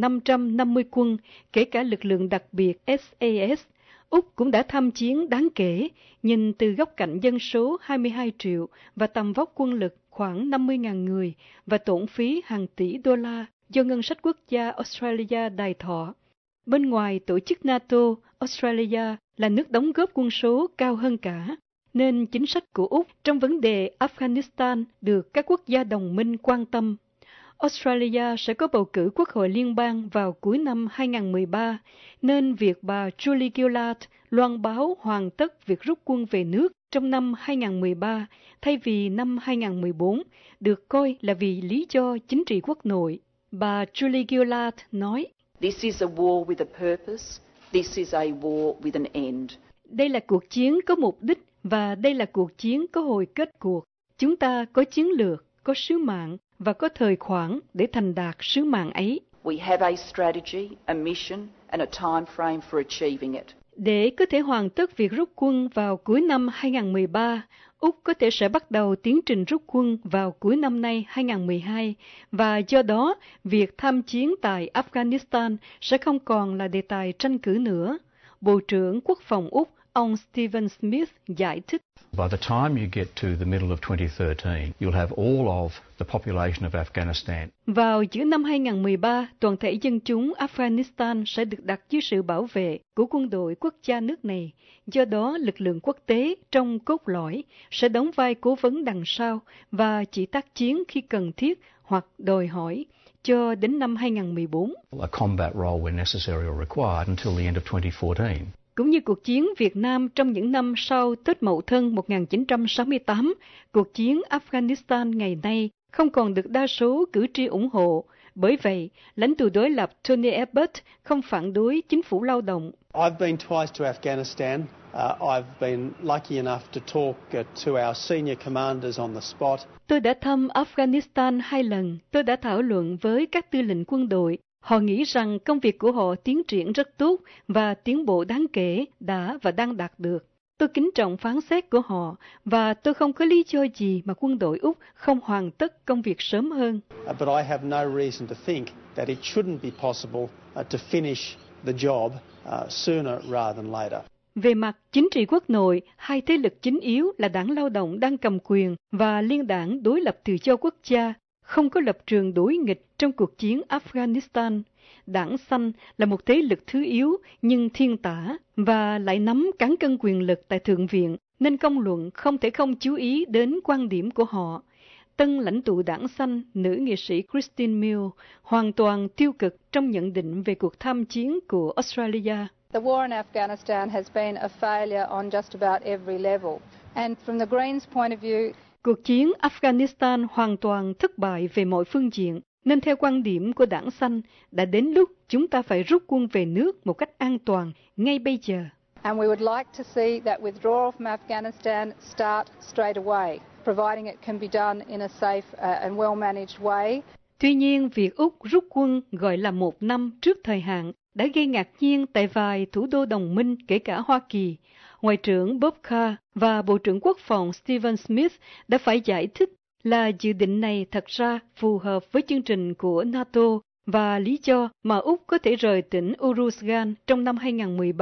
1.550 quân, kể cả lực lượng đặc biệt SAS, Úc cũng đã tham chiến đáng kể, nhìn từ góc cạnh dân số 22 triệu và tầm vóc quân lực khoảng 50.000 người và tổn phí hàng tỷ đô la do ngân sách quốc gia Australia đài thọ. Bên ngoài tổ chức NATO, Australia là nước đóng góp quân số cao hơn cả, nên chính sách của Úc trong vấn đề Afghanistan được các quốc gia đồng minh quan tâm. Australia sẽ có bầu cử quốc hội liên bang vào cuối năm 2013, nên việc bà Julie Gillard loan báo hoàn tất việc rút quân về nước trong năm 2013 thay vì năm 2014 được coi là vì lý do chính trị quốc nội. Bà Julie Gillard nói, This is a war with a purpose. This is a war with an end. Đây là cuộc chiến có mục đích và đây là cuộc chiến có hồi kết cuộc. Chúng ta có chiến lược, có sứ mạng và có thời khoảng để thành đạt sứ mạng ấy. We have a strategy, a mission and a time frame for achieving it. Để có thể hoàn tất việc rút quân vào cuối năm 2013, Úc có thể sẽ bắt đầu tiến trình rút quân vào cuối năm nay 2012, và do đó việc tham chiến tại Afghanistan sẽ không còn là đề tài tranh cử nữa. Bộ trưởng Quốc phòng Úc, ông Stephen Smith giải thích. By the time you get to the middle of 2013, you'll have all of the population of Afghanistan. Vào giữa năm 2013, toàn thể dân chúng Afghanistan sẽ được đặt dưới sự bảo vệ của quân đội quốc gia nước này. Do đó, lực lượng quốc tế trong cốt lõi sẽ đóng vai cố vấn đằng sau và chỉ tác chiến khi cần thiết hoặc đòi hỏi cho đến năm 2014. A combat role when necessary or required until the end of 2014. Cũng như cuộc chiến Việt Nam trong những năm sau Tết Mậu Thân 1968, cuộc chiến Afghanistan ngày nay không còn được đa số cử tri ủng hộ. Bởi vậy, lãnh tụ đối lập Tony Abbott không phản đối chính phủ lao động. I've been twice to Afghanistan. I've been lucky enough to talk to our senior commanders on the spot. Tôi đã thăm Afghanistan 2 lần. Tôi đã thảo luận với các tư lệnh quân đội. Họ nghĩ rằng công việc của họ tiến triển rất tốt và tiến bộ đáng kể đã và đang đạt được. Tôi kính trọng phán xét của họ và tôi không có lý do gì mà quân đội Úc không hoàn tất công việc sớm hơn. But I have no reason to think that it shouldn't be possible to finish the job sooner rather than later. Về mặt chính trị quốc nội, hai thế lực chính yếu là Đảng Lao động đang cầm quyền và Liên đảng đối lập tự do quốc gia không có lập trường đối nghịch trong cuộc chiến Afghanistan. Đảng Xanh là một thế lực thứ yếu nhưng thiên tả và lại nắm cán cân quyền lực tại Thượng viện, nên công luận không thể không chú ý đến quan điểm của họ. Tân lãnh tụ Đảng Xanh, nữ nghệ sĩ Christine Mill, hoàn toàn tiêu cực trong nhận định về cuộc tham chiến của Australia. The war in Afghanistan has been a failure on just about every level. And from the Greens' point of view, cuộc chiến Afghanistan hoàn toàn thất bại về mọi phương diện, nên theo quan điểm của Đảng Xanh, đã đến lúc chúng ta phải rút quân về nước một cách an toàn ngay bây giờ. And we would like to see that withdrawal from Afghanistan start straight away, providing it can be done in a safe and well-managed way. Tuy nhiên, việc Úc rút quân gọi là 1 năm trước thời hạn đã gây ngạc nhiên tại vài thủ đô đồng minh kể cả Hoa Kỳ. Ngoại trưởng Bob Carr và Bộ trưởng Quốc phòng Stephen Smith đã phải giải thích là dự định này thật ra phù hợp với chương trình của NATO và lý do mà Úc có thể rời tỉnh Uruzgan trong năm 2013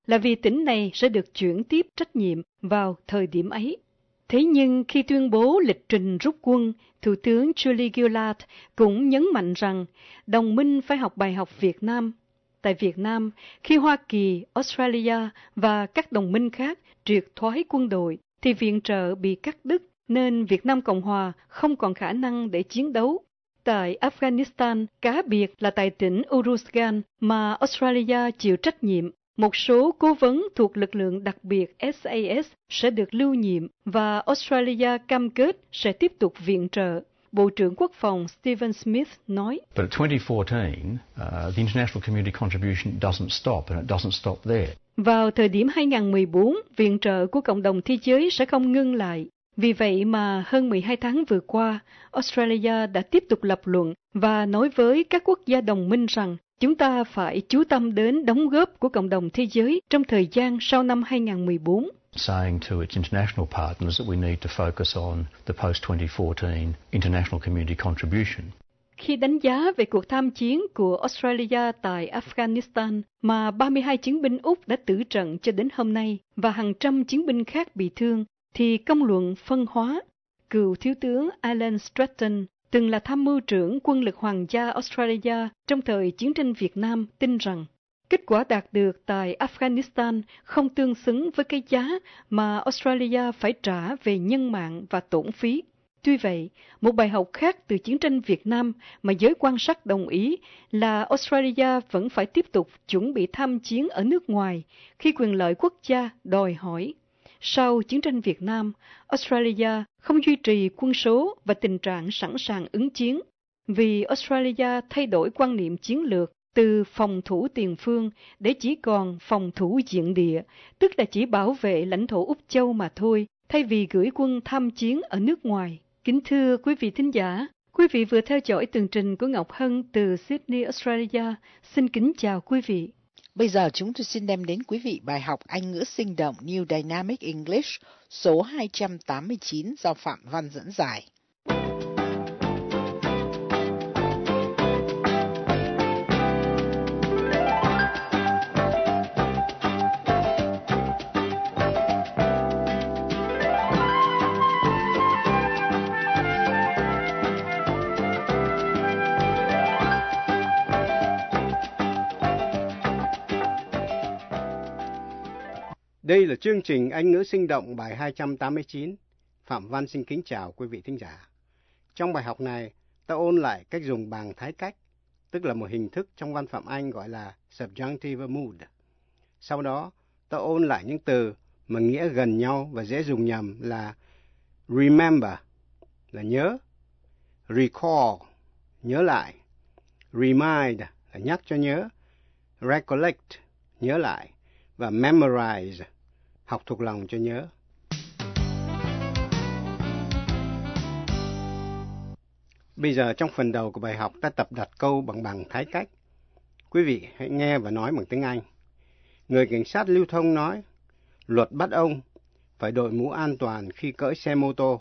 là vì tỉnh này sẽ được chuyển tiếp trách nhiệm vào thời điểm ấy. Thế nhưng khi tuyên bố lịch trình rút quân, Thủ tướng Julie Gillard cũng nhấn mạnh rằng đồng minh phải học bài học Việt Nam. Tại Việt Nam, khi Hoa Kỳ, Australia và các đồng minh khác triệt thoái quân đội, thì viện trợ bị cắt đứt, nên Việt Nam Cộng Hòa không còn khả năng để chiến đấu. Tại Afghanistan, cá biệt là tại tỉnh Uruzgan mà Australia chịu trách nhiệm, một số cố vấn thuộc lực lượng đặc biệt SAS sẽ được lưu nhiệm và Australia cam kết sẽ tiếp tục viện trợ. Bộ trưởng Quốc phòng Stephen Smith nói. But in 2014, the international community contribution doesn't stop, and it doesn't stop there. Vào thời điểm 2014, viện trợ của cộng đồng thế giới sẽ không ngưng lại. Vì vậy mà hơn 12 tháng vừa qua, Australia đã tiếp tục lập luận và nói với các quốc gia đồng minh rằng chúng ta phải chú tâm đến đóng góp của cộng đồng thế giới trong thời gian sau năm 2014. Saying to its international partners that we need to focus on the post-2014 international community contribution. Khi đánh giá về cuộc tham chiến của Australia tại Afghanistan mà 32 chiến binh Úc đã tử trận cho đến hôm nay và hàng trăm chiến binh khác bị thương, thì công luận phân hóa. Cựu thiếu tướng Alan Stratton, từng là tham mưu trưởng quân lực hoàng gia Australia trong thời chiến tranh Việt Nam, tin rằng kết quả đạt được tại Afghanistan không tương xứng với cái giá mà Australia phải trả về nhân mạng và tổn phí. Tuy vậy, một bài học khác từ chiến tranh Việt Nam mà giới quan sát đồng ý là Australia vẫn phải tiếp tục chuẩn bị tham chiến ở nước ngoài khi quyền lợi quốc gia đòi hỏi. Sau chiến tranh Việt Nam, Australia không duy trì quân số và tình trạng sẵn sàng ứng chiến, vì Australia thay đổi quan niệm chiến lược từ phòng thủ tiền phương để chỉ còn phòng thủ diện địa, tức là chỉ bảo vệ lãnh thổ Úc Châu mà thôi, thay vì gửi quân tham chiến ở nước ngoài. Kính thưa quý vị thính giả, quý vị vừa theo dõi tường trình của Ngọc Hân từ Sydney, Australia. Xin kính chào quý vị. Bây giờ chúng tôi xin đem đến quý vị bài học Anh ngữ sinh động New Dynamic English số 289 do Phạm Văn dẫn giải. Đây là chương trình Anh ngữ sinh động bài 289. Phạm Văn xin kính chào quý vị thính giả. Trong bài học này, ta ôn lại cách dùng bằng thái cách, tức là một hình thức trong văn phạm Anh gọi là subjunctive mood. Sau đó, ta ôn lại những từ mà nghĩa gần nhau và dễ dùng nhầm là remember là nhớ, recall nhớ lại, remind là nhắc cho nhớ, recollect nhớ lại và memorize học thuộc lòng cho nhớ. Bây giờ trong phần đầu của bài học ta tập đặt câu bằng thái cách. Quý vị hãy nghe và nói bằng tiếng Anh. Người cảnh sát lưu thông nói, luật bắt ông phải đội mũ an toàn khi cưỡi xe mô tô.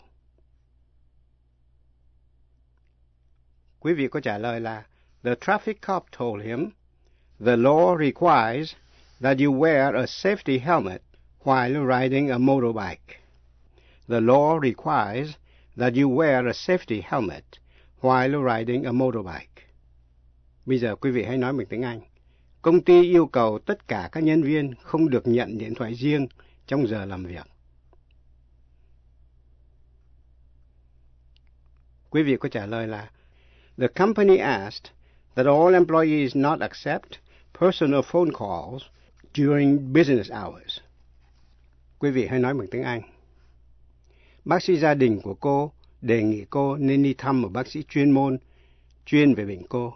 Quý vị có trả lời là The traffic cop told him, the law requires that you wear a safety helmet while riding a motorbike. The law requires that you wear a safety helmet while riding a motorbike. Bây giờ quý vị hãy nói bằng tiếng Anh. Công ty yêu cầu tất cả các nhân viên không được nhận điện thoại riêng trong giờ làm việc. Quý vị có trả lời là The company asked that all employees not accept personal phone calls during business hours. Quý vị hãy nói bằng tiếng Anh. Bác sĩ gia đình của cô đề nghị cô nên đi thăm một bác sĩ chuyên môn chuyên về bệnh cô.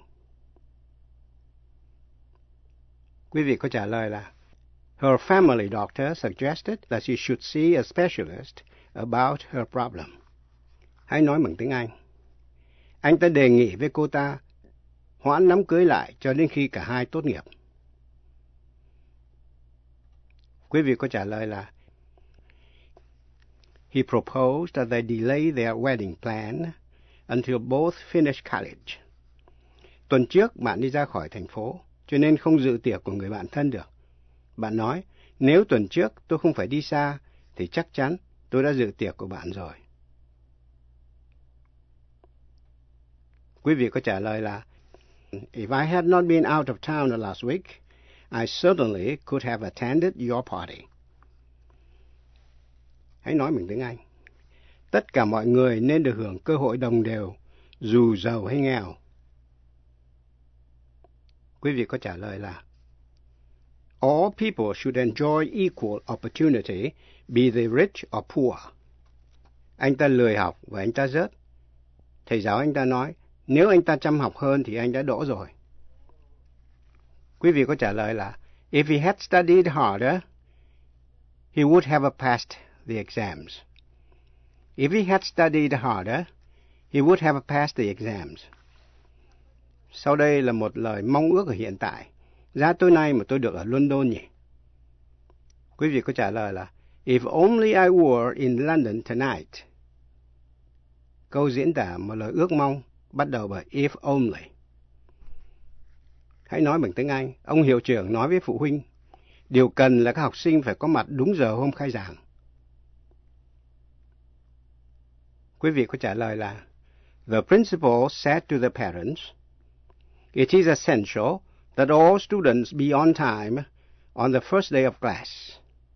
Quý vị có trả lời là Her family doctor suggested that she should see a specialist about her problem. Hãy nói bằng tiếng Anh. Anh ta đề nghị với cô ta hoãn đám cưới lại cho đến khi cả hai tốt nghiệp. Quý vị có trả lời là He proposed that they delay their wedding plan until both finish college. Tuần trước bạn đi ra khỏi thành phố, cho nên không dự tiệc của người bạn thân được. Bạn nói, Nếu tuần trước tôi không phải đi xa, thì chắc chắn tôi đã dự tiệc của bạn rồi. Quý vị có trả lời là, If I had not been out of town the last week, I certainly could have attended your party. Hãy nói bằng tiếng Anh. Tất cả mọi người nên được hưởng cơ hội đồng đều, dù giàu hay nghèo. Quý vị có trả lời là, All people should enjoy equal opportunity, be they rich or poor. Anh ta lười học và anh ta rớt. Thầy giáo anh ta nói, nếu anh ta chăm học hơn thì anh đã đỗ rồi. Quý vị có trả lời là, If he had studied harder, he would have passed the exams. If he had studied harder, he would have passed the exams. Sau đây là một lời mong ước ở hiện tại. Giá tối nay mà tôi được ở London nhỉ? Quý vị có trả lời là, If only I were in London tonight. Câu diễn tả một lời ước mong bắt đầu bởi if only. Hãy nói bằng tiếng Anh. Ông hiệu trưởng nói với phụ huynh, điều cần là các học sinh phải có mặt đúng giờ hôm khai giảng. Quý vị có trả lời là, The principal said to the parents, It is essential that all students be on time on the first day of class.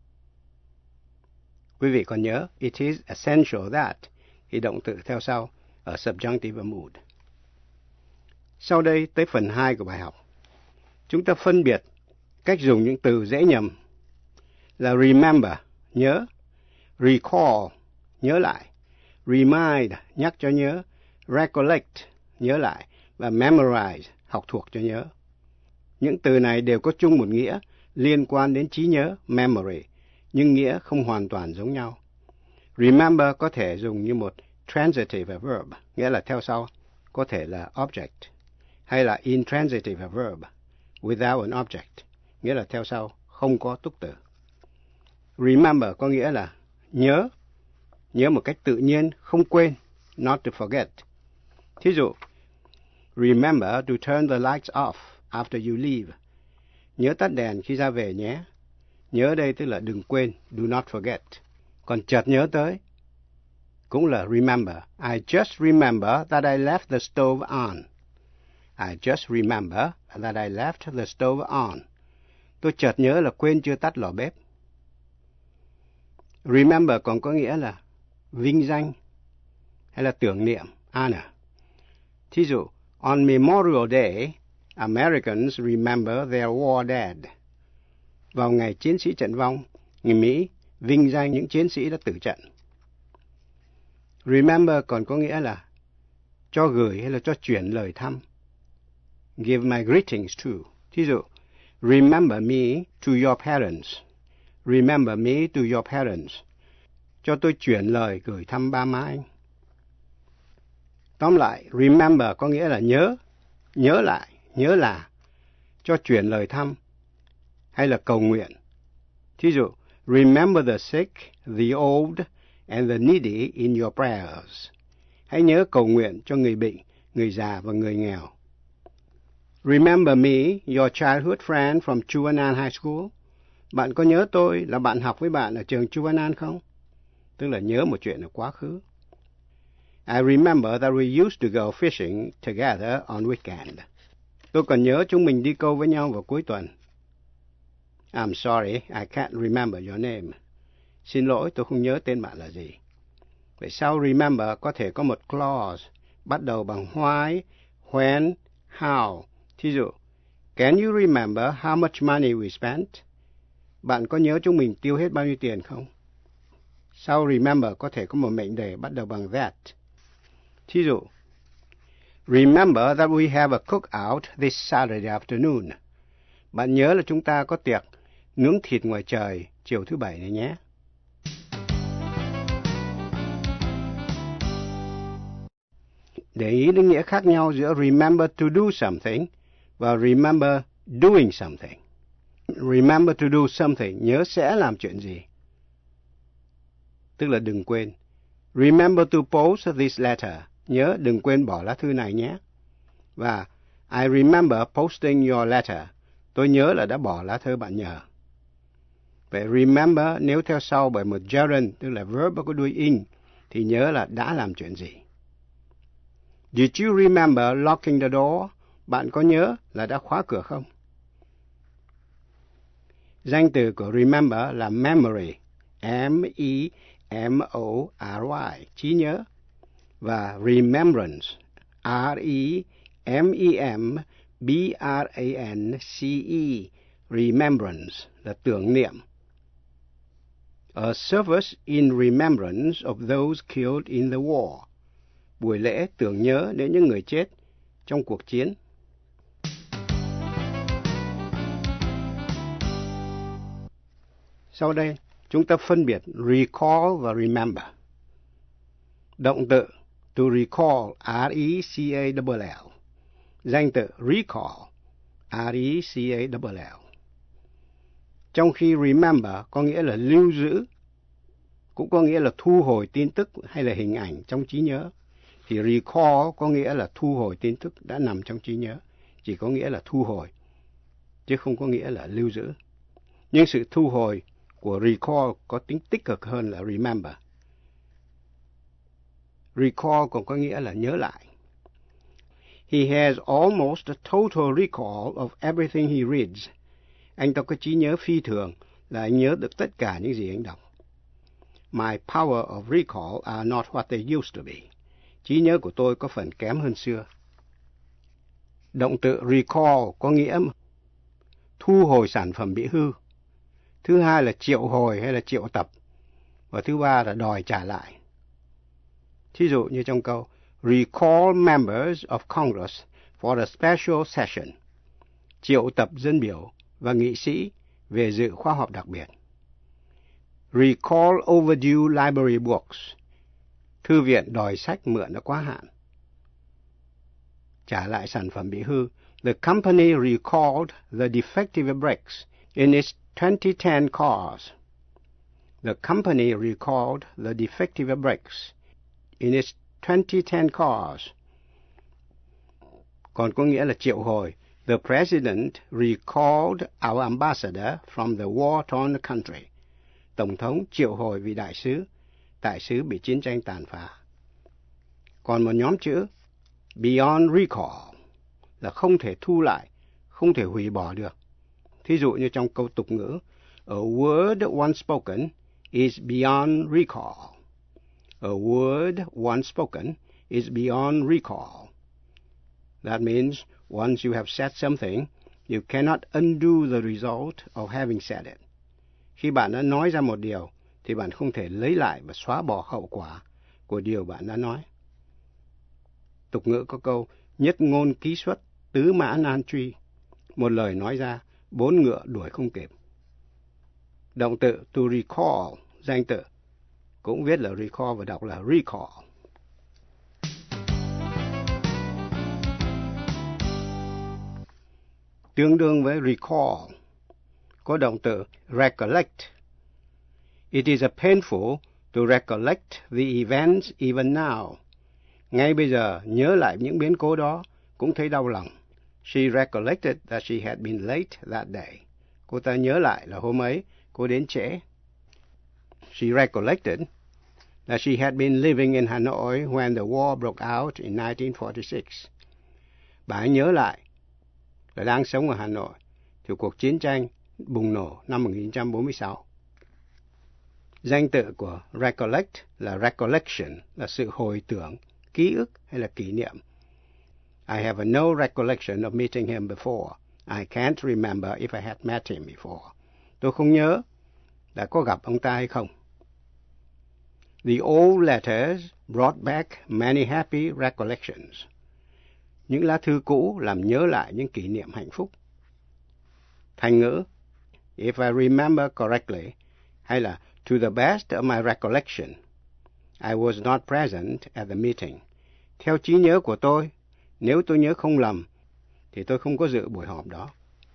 Quý vị còn nhớ, it is essential that, thì động từ theo sau, ở subjunctive mood. Sau đây tới phần 2 của bài học. Chúng ta phân biệt cách dùng những từ dễ nhầm là remember, nhớ, recall, nhớ lại, remind, nhắc cho nhớ, recollect, nhớ lại, và memorize, học thuộc cho nhớ. Những từ này đều có chung một nghĩa liên quan đến trí nhớ, memory, nhưng nghĩa không hoàn toàn giống nhau. Remember có thể dùng như một transitive verb, nghĩa là theo sau, có thể là object, hay là intransitive verb, without an object, nghĩa là theo sau, không có túc từ. Remember có nghĩa là nhớ, nhớ một cách tự nhiên, không quên, not to forget. Thí dụ, remember to turn the lights off after you leave. Nhớ tắt đèn khi ra về nhé. Nhớ đây tức là đừng quên, do not forget. Còn chợt nhớ tới, cũng là remember. I just remember that I left the stove on. I just remember that I left the stove on. Tôi chợt nhớ là quên chưa tắt lò bếp. Remember còn có nghĩa là vinh danh hay là tưởng niệm, honor. Thí dụ, on Memorial Day, Americans remember their war dead. Vào ngày chiến sĩ trận vong, người Mỹ vinh danh những chiến sĩ đã tử trận. Remember còn có nghĩa là cho gửi hay là cho chuyển lời thăm. Give my greetings to. Thí dụ, remember me to your parents. Remember me to your parents. Cho tôi chuyển lời gửi thăm ba má anh. Tóm lại, remember có nghĩa là nhớ, nhớ lại, nhớ là, cho chuyển lời thăm, hay là cầu nguyện. Thí dụ, remember the sick, the old, and the needy in your prayers. Hãy nhớ cầu nguyện cho người bệnh, người già và người nghèo. Remember me, your childhood friend from Chu Văn An High School. Bạn có nhớ tôi là bạn học với bạn ở trường Chu Văn An không? Tức là nhớ một chuyện ở quá khứ. I remember that we used to go fishing together on weekend. Tôi còn nhớ chúng mình đi câu với nhau vào cuối tuần. I'm sorry, I can't remember your name. Xin lỗi, tôi không nhớ tên bạn là gì. Vậy sau remember có thể có một clause bắt đầu bằng why, when, how. Thí dụ, can you remember how much money we spent? Bạn có nhớ chúng mình tiêu hết bao nhiêu tiền không? Sau remember có thể có một mệnh đề bắt đầu bằng that. Thí dụ, remember that we have a cookout this Saturday afternoon. Bạn nhớ là chúng ta có tiệc nướng thịt ngoài trời chiều thứ Bảy này nhé. Để ý đến nghĩa khác nhau giữa remember to do something và remember doing something. Remember to do something, nhớ sẽ làm chuyện gì. Tức là đừng quên. Remember to post this letter, nhớ đừng quên bỏ lá thư này nhé. Và I remember posting your letter, tôi nhớ là đã bỏ lá thư bạn nhờ. Vậy remember nếu theo sau bởi một gerund, tức là verb có đuôi in, thì nhớ là đã làm chuyện gì. Did you remember locking the door? Bạn có nhớ là đã khóa cửa không? Danh từ của remember là memory, M-E-M-O-R-Y, trí nhớ, và remembrance, R-E-M-E-M-B-R-A-N-C-E, remembrance là tưởng niệm. A service in remembrance of those killed in the war. Buổi lễ tưởng nhớ đến những người chết trong cuộc chiến. Sau đây, chúng ta phân biệt recall và remember. Động từ to recall, R-E-C-A-L-L. Danh từ recall, R-E-C-A-L-L. Trong khi remember có nghĩa là lưu giữ, cũng có nghĩa là thu hồi tin tức hay là hình ảnh trong trí nhớ, thì recall có nghĩa là thu hồi tin tức đã nằm trong trí nhớ, chỉ có nghĩa là thu hồi, chứ không có nghĩa là lưu giữ. Nhưng sự thu hồi của recall có tính tích cực hơn là remember. Recall còn có nghĩa là nhớ lại. He has almost a total recall of everything he reads. Anh ta có trí nhớ phi thường, là anh nhớ được tất cả những gì anh đọc. My power of recall are not what they used to be. Trí nhớ của tôi có phần kém hơn xưa. Động từ recall có nghĩa thu hồi sản phẩm bị hư. Thứ hai là triệu hồi hay là triệu tập. Và thứ ba là đòi trả lại. Thí dụ như trong câu recall members of Congress for a special session. Triệu tập dân biểu và nghị sĩ về dự khóa họp đặc biệt. Recall overdue library books. Thư viện đòi sách mượn đã quá hạn. Trả lại sản phẩm bị hư. The company recalled the defective brakes in its 2010 cars. The company recalled the defective brakes in its 2010 cars. Còn có nghĩa là triệu hồi. The president recalled our ambassador from the war-torn country. Tổng thống triệu hồi vị đại sứ bị chiến tranh tàn phá. Còn một nhóm chữ beyond recall là không thể thu lại, không thể hủy bỏ được. Thí dụ như trong câu tục ngữ, a word once spoken is beyond recall. A word once spoken is beyond recall. That means once you have said something, you cannot undo the result of having said it. Khi bạn đã nói ra một điều, thì bạn không thể lấy lại và xóa bỏ hậu quả của điều bạn đã nói. Tục ngữ có câu, nhất ngôn ký xuất, tứ mã nan truy. Một lời nói ra, bốn ngựa đuổi không kịp. Động từ to recall, danh từ, cũng viết là recall và đọc là recall. Tương đương với recall, có động từ recollect. It is painful to recollect the events even now. Ngay bây giờ, nhớ lại những biến cố đó cũng thấy đau lòng. She recollected that she had been late that day. Cô ta nhớ lại là hôm ấy cô đến trễ. She recollected that she had been living in Hanoi when the war broke out in 1946. Bà ấy nhớ lại là đang sống ở Hà Nội thì cuộc chiến tranh bùng nổ năm 1946. Danh từ của recollect là recollection, là sự hồi tưởng, ký ức hay là kỷ niệm. I have no recollection of meeting him before. I can't remember if I had met him before. Tôi không nhớ đã có gặp ông ta hay không. The old letters brought back many happy recollections. Những lá thư cũ làm nhớ lại những kỷ niệm hạnh phúc. Thành ngữ, if I remember correctly, hay là to the best of my recollection, I was not present at the meeting. Theo trí nhớ của tôi, nếu tôi nhớ không lầm, thì tôi không có dự buổi họp đó.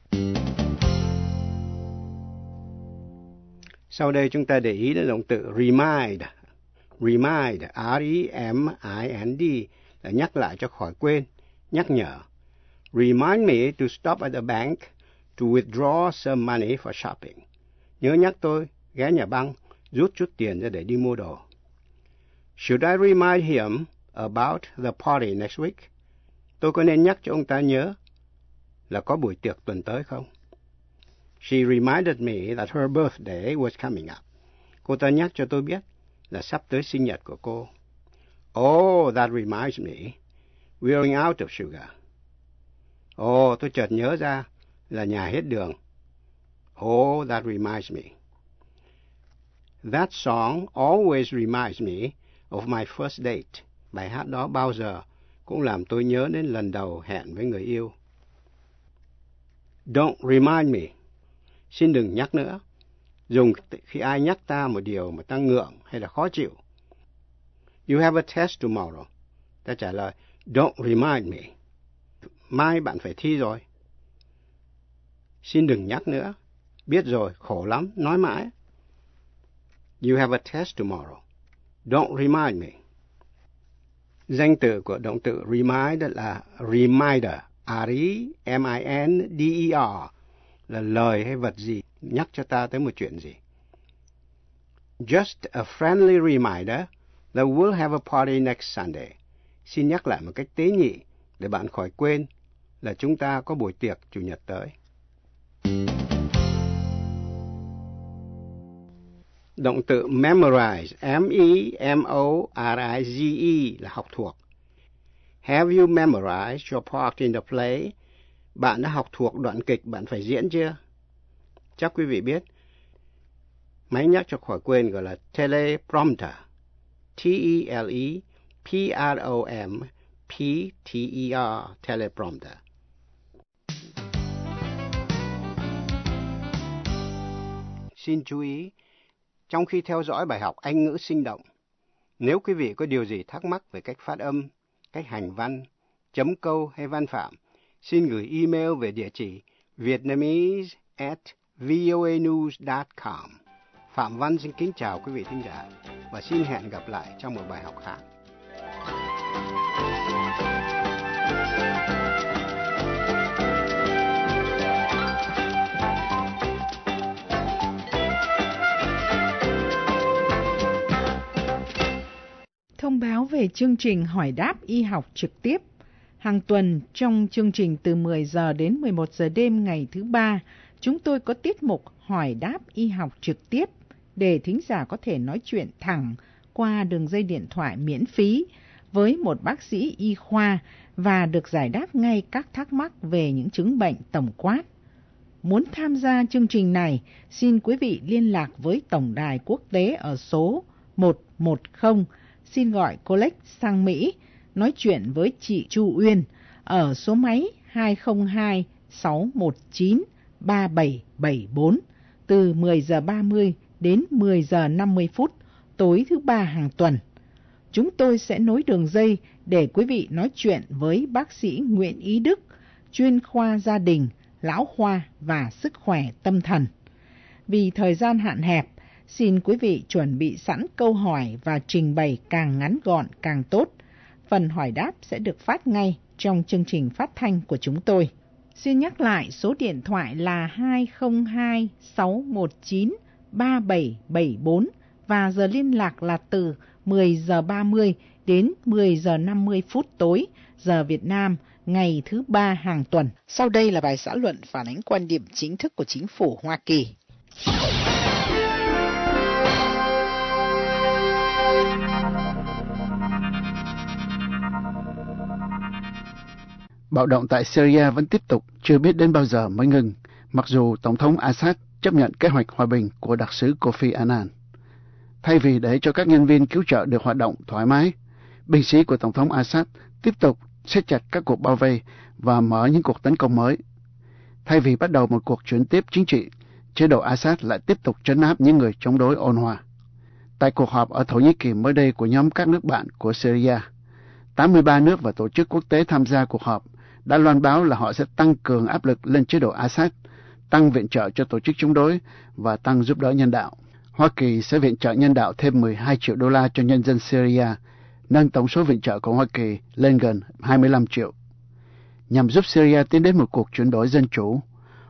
Sau đây chúng ta để ý đến động từ remind. Remind, R-E-M-I-N-D, là nhắc lại cho khỏi quên, nhắc nhở. Remind me to stop at the bank to withdraw some money for shopping. nhớ nhắc tôi ghé nhà băng, rút chút tiền ra để đi mua đồ. Should I remind him about the party next week? Tôi có nên nhắc cho ông ta nhớ là có buổi tiệc tuần tới không? She reminded me that her birthday was coming up. Cô ta nhắc cho tôi biết là sắp tới sinh nhật của cô. Oh, that reminds me. We're running out of sugar. Oh, tôi chợt nhớ ra là nhà hết đường. Oh, that reminds me. That song always reminds me of my first date. Bài hát đó bao giờ cũng làm tôi nhớ đến lần đầu hẹn với người yêu. Don't remind me. Xin đừng nhắc nữa. Dùng khi ai nhắc ta một điều mà ta ngượng hay là khó chịu. You have a test tomorrow. Ta trả lời, don't remind me. Mai bạn phải thi rồi. Xin đừng nhắc nữa. Biết rồi, khổ lắm, nói mãi. You have a test tomorrow. Don't remind me. Danh từ của động từ remind là reminder. R-E-M-I-N-D-E-R. Là lời hay vật gì nhắc cho ta tới một chuyện gì. Just a friendly reminder that we'll have a party next Sunday. Xin nhắc lại một cách tế nhị để bạn khỏi quên là chúng ta có buổi tiệc Chủ nhật tới. Động từ memorize, M-E-M-O-R-I-Z-E là học thuộc. Have you memorized your part in the play? Bạn đã học thuộc đoạn kịch bạn phải diễn chưa? Chắc quý vị biết, máy nhắc cho khỏi quên gọi là teleprompter. T-E-L-E-P-R-O-M-P-T-E-R, teleprompter. Xin chú ý, trong khi theo dõi bài học Anh ngữ sinh động, nếu quý vị có điều gì thắc mắc về cách phát âm, cách hành văn, chấm câu hay văn phạm, xin gửi email về địa chỉ vietnamese@voanews.com. Phạm Văn xin kính chào quý vị thính giả và xin hẹn gặp lại trong một bài học khác. Thông báo về chương trình hỏi đáp y học trực tiếp. Hàng tuần trong chương trình từ 10 giờ đến 11 giờ đêm ngày thứ Ba, chúng tôi có tiết mục hỏi đáp y học trực tiếp để thính giả có thể nói chuyện thẳng qua đường dây điện thoại miễn phí với một bác sĩ y khoa và được giải đáp ngay các thắc mắc về những chứng bệnh tổng quát. Muốn tham gia chương trình này, xin quý vị liên lạc với Tổng đài quốc tế ở số 110, xin gọi Colex sang Mỹ, nói chuyện với chị Chu Uyên ở số máy 202-619-3774 từ 10 giờ 30 đến 10 giờ 50 phút tối thứ Ba hàng tuần. Chúng tôi sẽ nối đường dây để quý vị nói chuyện với bác sĩ Nguyễn Ý Đức, chuyên khoa gia đình, lão khoa và sức khỏe tâm thần. Vì thời gian hạn hẹp, xin quý vị chuẩn bị sẵn câu hỏi và trình bày càng ngắn gọn càng tốt. Phần hỏi đáp sẽ được phát ngay trong chương trình phát thanh của chúng tôi. Xin nhắc lại số điện thoại là 202-619-3774 và giờ liên lạc là từ 10 giờ 30 đến 10 giờ 50 phút tối, giờ Việt Nam, ngày thứ Ba hàng tuần. Sau đây là bài xã luận phản ánh quan điểm chính thức của chính phủ Hoa Kỳ. Bạo động tại Syria vẫn tiếp tục, chưa biết đến bao giờ mới ngừng, mặc dù Tổng thống Assad chấp nhận kế hoạch hòa bình của đặc sứ Kofi Annan. Thay vì để cho các nhân viên cứu trợ được hoạt động thoải mái, binh sĩ của Tổng thống Assad tiếp tục siết chặt các cuộc bao vây và mở những cuộc tấn công mới. Thay vì bắt đầu một cuộc chuyển tiếp chính trị, chế độ Assad lại tiếp tục trấn áp những người chống đối ôn hòa. Tại cuộc họp ở Thổ Nhĩ Kỳ mới đây của nhóm các nước bạn của Syria, 83 nước và tổ chức quốc tế tham gia cuộc họp đã loan báo là họ sẽ tăng cường áp lực lên chế độ Assad, tăng viện trợ cho tổ chức chống đối và tăng giúp đỡ nhân đạo. Hoa Kỳ sẽ viện trợ nhân đạo thêm 12 triệu đô la cho nhân dân Syria, nâng tổng số viện trợ của Hoa Kỳ lên gần 25 triệu. Nhằm giúp Syria tiến đến một cuộc chuyển đổi dân chủ,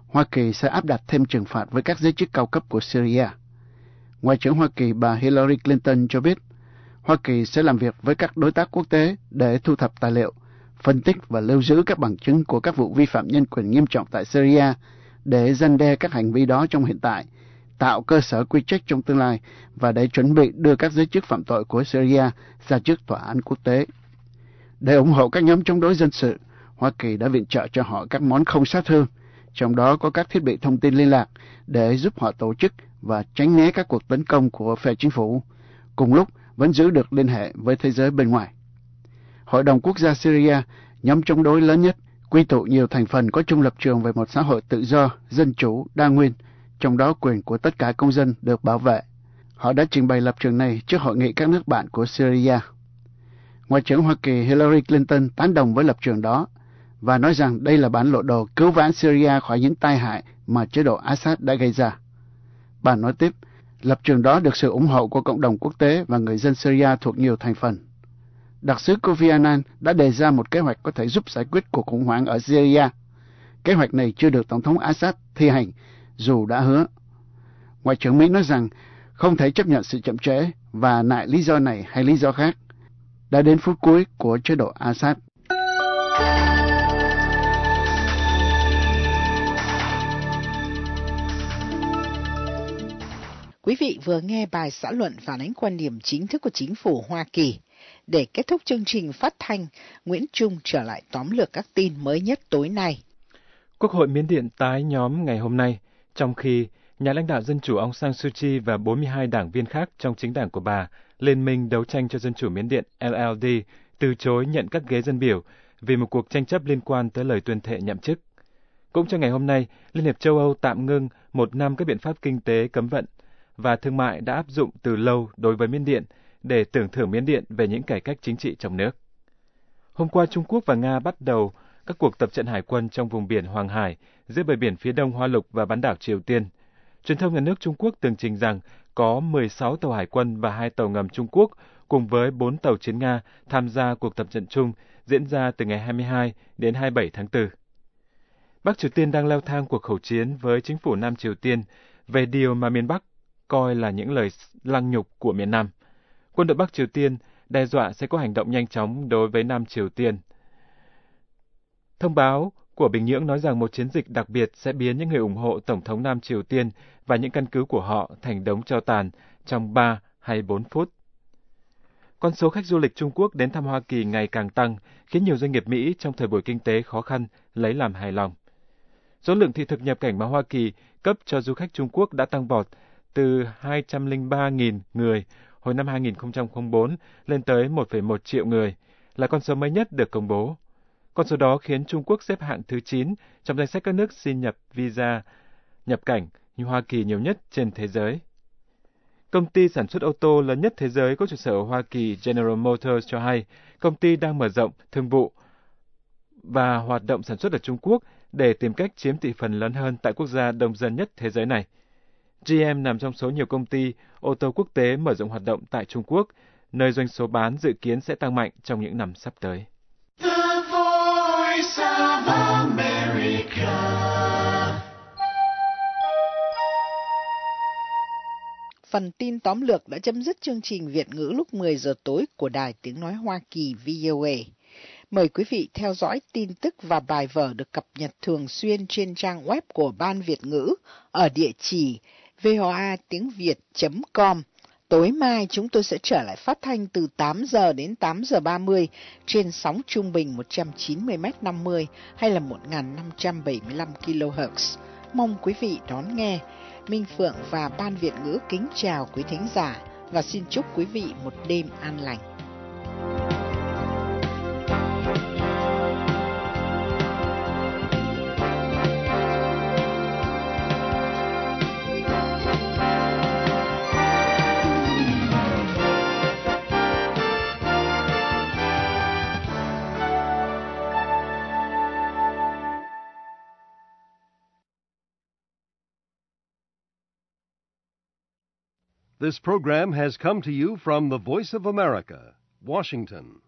Hoa Kỳ sẽ áp đặt thêm trừng phạt với các giới chức cao cấp của Syria. Ngoại trưởng Hoa Kỳ bà Hillary Clinton cho biết, Hoa Kỳ sẽ làm việc với các đối tác quốc tế để thu thập tài liệu, phân tích và lưu giữ các bằng chứng của các vụ vi phạm nhân quyền nghiêm trọng tại Syria để răn đe các hành vi đó trong hiện tại, tạo cơ sở quy trách trong tương lai và để chuẩn bị đưa các giới chức phạm tội của Syria ra trước tòa án quốc tế. Để ủng hộ các nhóm chống đối dân sự, Hoa Kỳ đã viện trợ cho họ các món không sát thương, trong đó có các thiết bị thông tin liên lạc để giúp họ tổ chức và tránh né các cuộc tấn công của phe chính phủ, cùng lúc vẫn giữ được liên hệ với thế giới bên ngoài. Hội đồng Quốc gia Syria, nhóm chống đối lớn nhất, quy tụ nhiều thành phần có chung lập trường về một xã hội tự do, dân chủ, đa nguyên, trong đó quyền của tất cả công dân được bảo vệ. Họ đã trình bày lập trường này trước hội nghị các nước bạn của Syria. Ngoại trưởng Hoa Kỳ Hillary Clinton tán đồng với lập trường đó và nói rằng đây là bản lộ đồ cứu vãn Syria khỏi những tai hại mà chế độ Assad đã gây ra. Bà nói tiếp, lập trường đó được sự ủng hộ của cộng đồng quốc tế và người dân Syria thuộc nhiều thành phần. Đặc sứ Kofi Annan đã đề ra một kế hoạch có thể giúp giải quyết cuộc khủng hoảng ở Syria. Kế hoạch này chưa được Tổng thống Assad thi hành, dù đã hứa. Ngoại trưởng Mỹ nói rằng không thể chấp nhận sự chậm trễ và nại lý do này hay lý do khác. Đã đến phút cuối của chế độ Assad. Quý vị vừa nghe bài xã luận phản ánh quan điểm chính thức của chính phủ Hoa Kỳ. Để kết thúc chương trình phát thanh, Nguyễn Trung trở lại tóm lược các tin mới nhất tối nay. Quốc hội Miến Điện tái nhóm ngày hôm nay, trong khi nhà lãnh đạo Dân chủ Aung San Suu Kyi và 42 đảng viên khác trong chính đảng của bà, Liên minh đấu tranh cho Dân chủ Miến Điện LLD, từ chối nhận các ghế dân biểu vì một cuộc tranh chấp liên quan tới lời tuyên thệ nhậm chức. Cũng trong ngày hôm nay, Liên hiệp châu Âu tạm ngưng 1 năm các biện pháp kinh tế cấm vận và thương mại đã áp dụng từ lâu đối với Miến Điện để tưởng thưởng Miến Điện về những cải cách chính trị trong nước. Hôm qua, Trung Quốc và Nga bắt đầu các cuộc tập trận hải quân trong vùng biển Hoàng Hải, giữa bờ biển phía đông Hoa Lục và bán đảo Triều Tiên. Truyền thông nhà nước Trung Quốc tường trình rằng có 16 tàu hải quân và 2 tàu ngầm Trung Quốc cùng với 4 tàu chiến Nga tham gia cuộc tập trận chung diễn ra từ ngày 22 đến 27 tháng 4. Bắc Triều Tiên đang leo thang cuộc khẩu chiến với chính phủ Nam Triều Tiên về điều mà miền Bắc coi là những lời lăng nhục của miền Nam. Quân đội Bắc Triều Tiên đe dọa sẽ có hành động nhanh chóng đối với Nam Triều Tiên. Thông báo của Bình Nhưỡng nói rằng một chiến dịch đặc biệt sẽ biến những người ủng hộ Tổng thống Nam Triều Tiên và những căn cứ của họ thành đống tro tàn trong 3 hay 4 phút. Con số khách du lịch Trung Quốc đến thăm Hoa Kỳ ngày càng tăng, khiến nhiều doanh nghiệp Mỹ trong thời buổi kinh tế khó khăn lấy làm hài lòng. Số lượng thị thực nhập cảnh mà Hoa Kỳ cấp cho du khách Trung Quốc đã tăng vọt từ 203.000 người hồi năm 2004 lên tới 1,1 triệu người, là con số mới nhất được công bố. Con số đó khiến Trung Quốc xếp hạng thứ 9 trong danh sách các nước xin nhập visa nhập cảnh như Hoa Kỳ nhiều nhất trên thế giới. Công ty sản xuất ô tô lớn nhất thế giới có trụ sở ở Hoa Kỳ General Motors cho hay, công ty đang mở rộng thương vụ và hoạt động sản xuất ở Trung Quốc để tìm cách chiếm thị phần lớn hơn tại quốc gia đông dân nhất thế giới này. GM nằm trong số nhiều công ty ô tô quốc tế mở rộng hoạt động tại Trung Quốc, nơi doanh số bán dự kiến sẽ tăng mạnh trong những năm sắp tới. The Voice of America. Phần tin tóm lược đã chấm dứt chương trình Việt ngữ lúc 10 giờ tối của Đài Tiếng Nói Hoa Kỳ VOA. Mời quý vị theo dõi tin tức và bài vở được cập nhật thường xuyên trên trang web của Ban Việt ngữ ở địa chỉ voatiengviet.com. Tối mai chúng tôi sẽ trở lại phát thanh từ 8 giờ đến 8 giờ 30 trên sóng trung bình 190m50 hay là 1575 kHz. Mong quý vị đón nghe. Minh Phượng và Ban Việt ngữ kính chào quý thính giả và xin chúc quý vị một đêm an lành. This program has come to you from the Voice of America, Washington.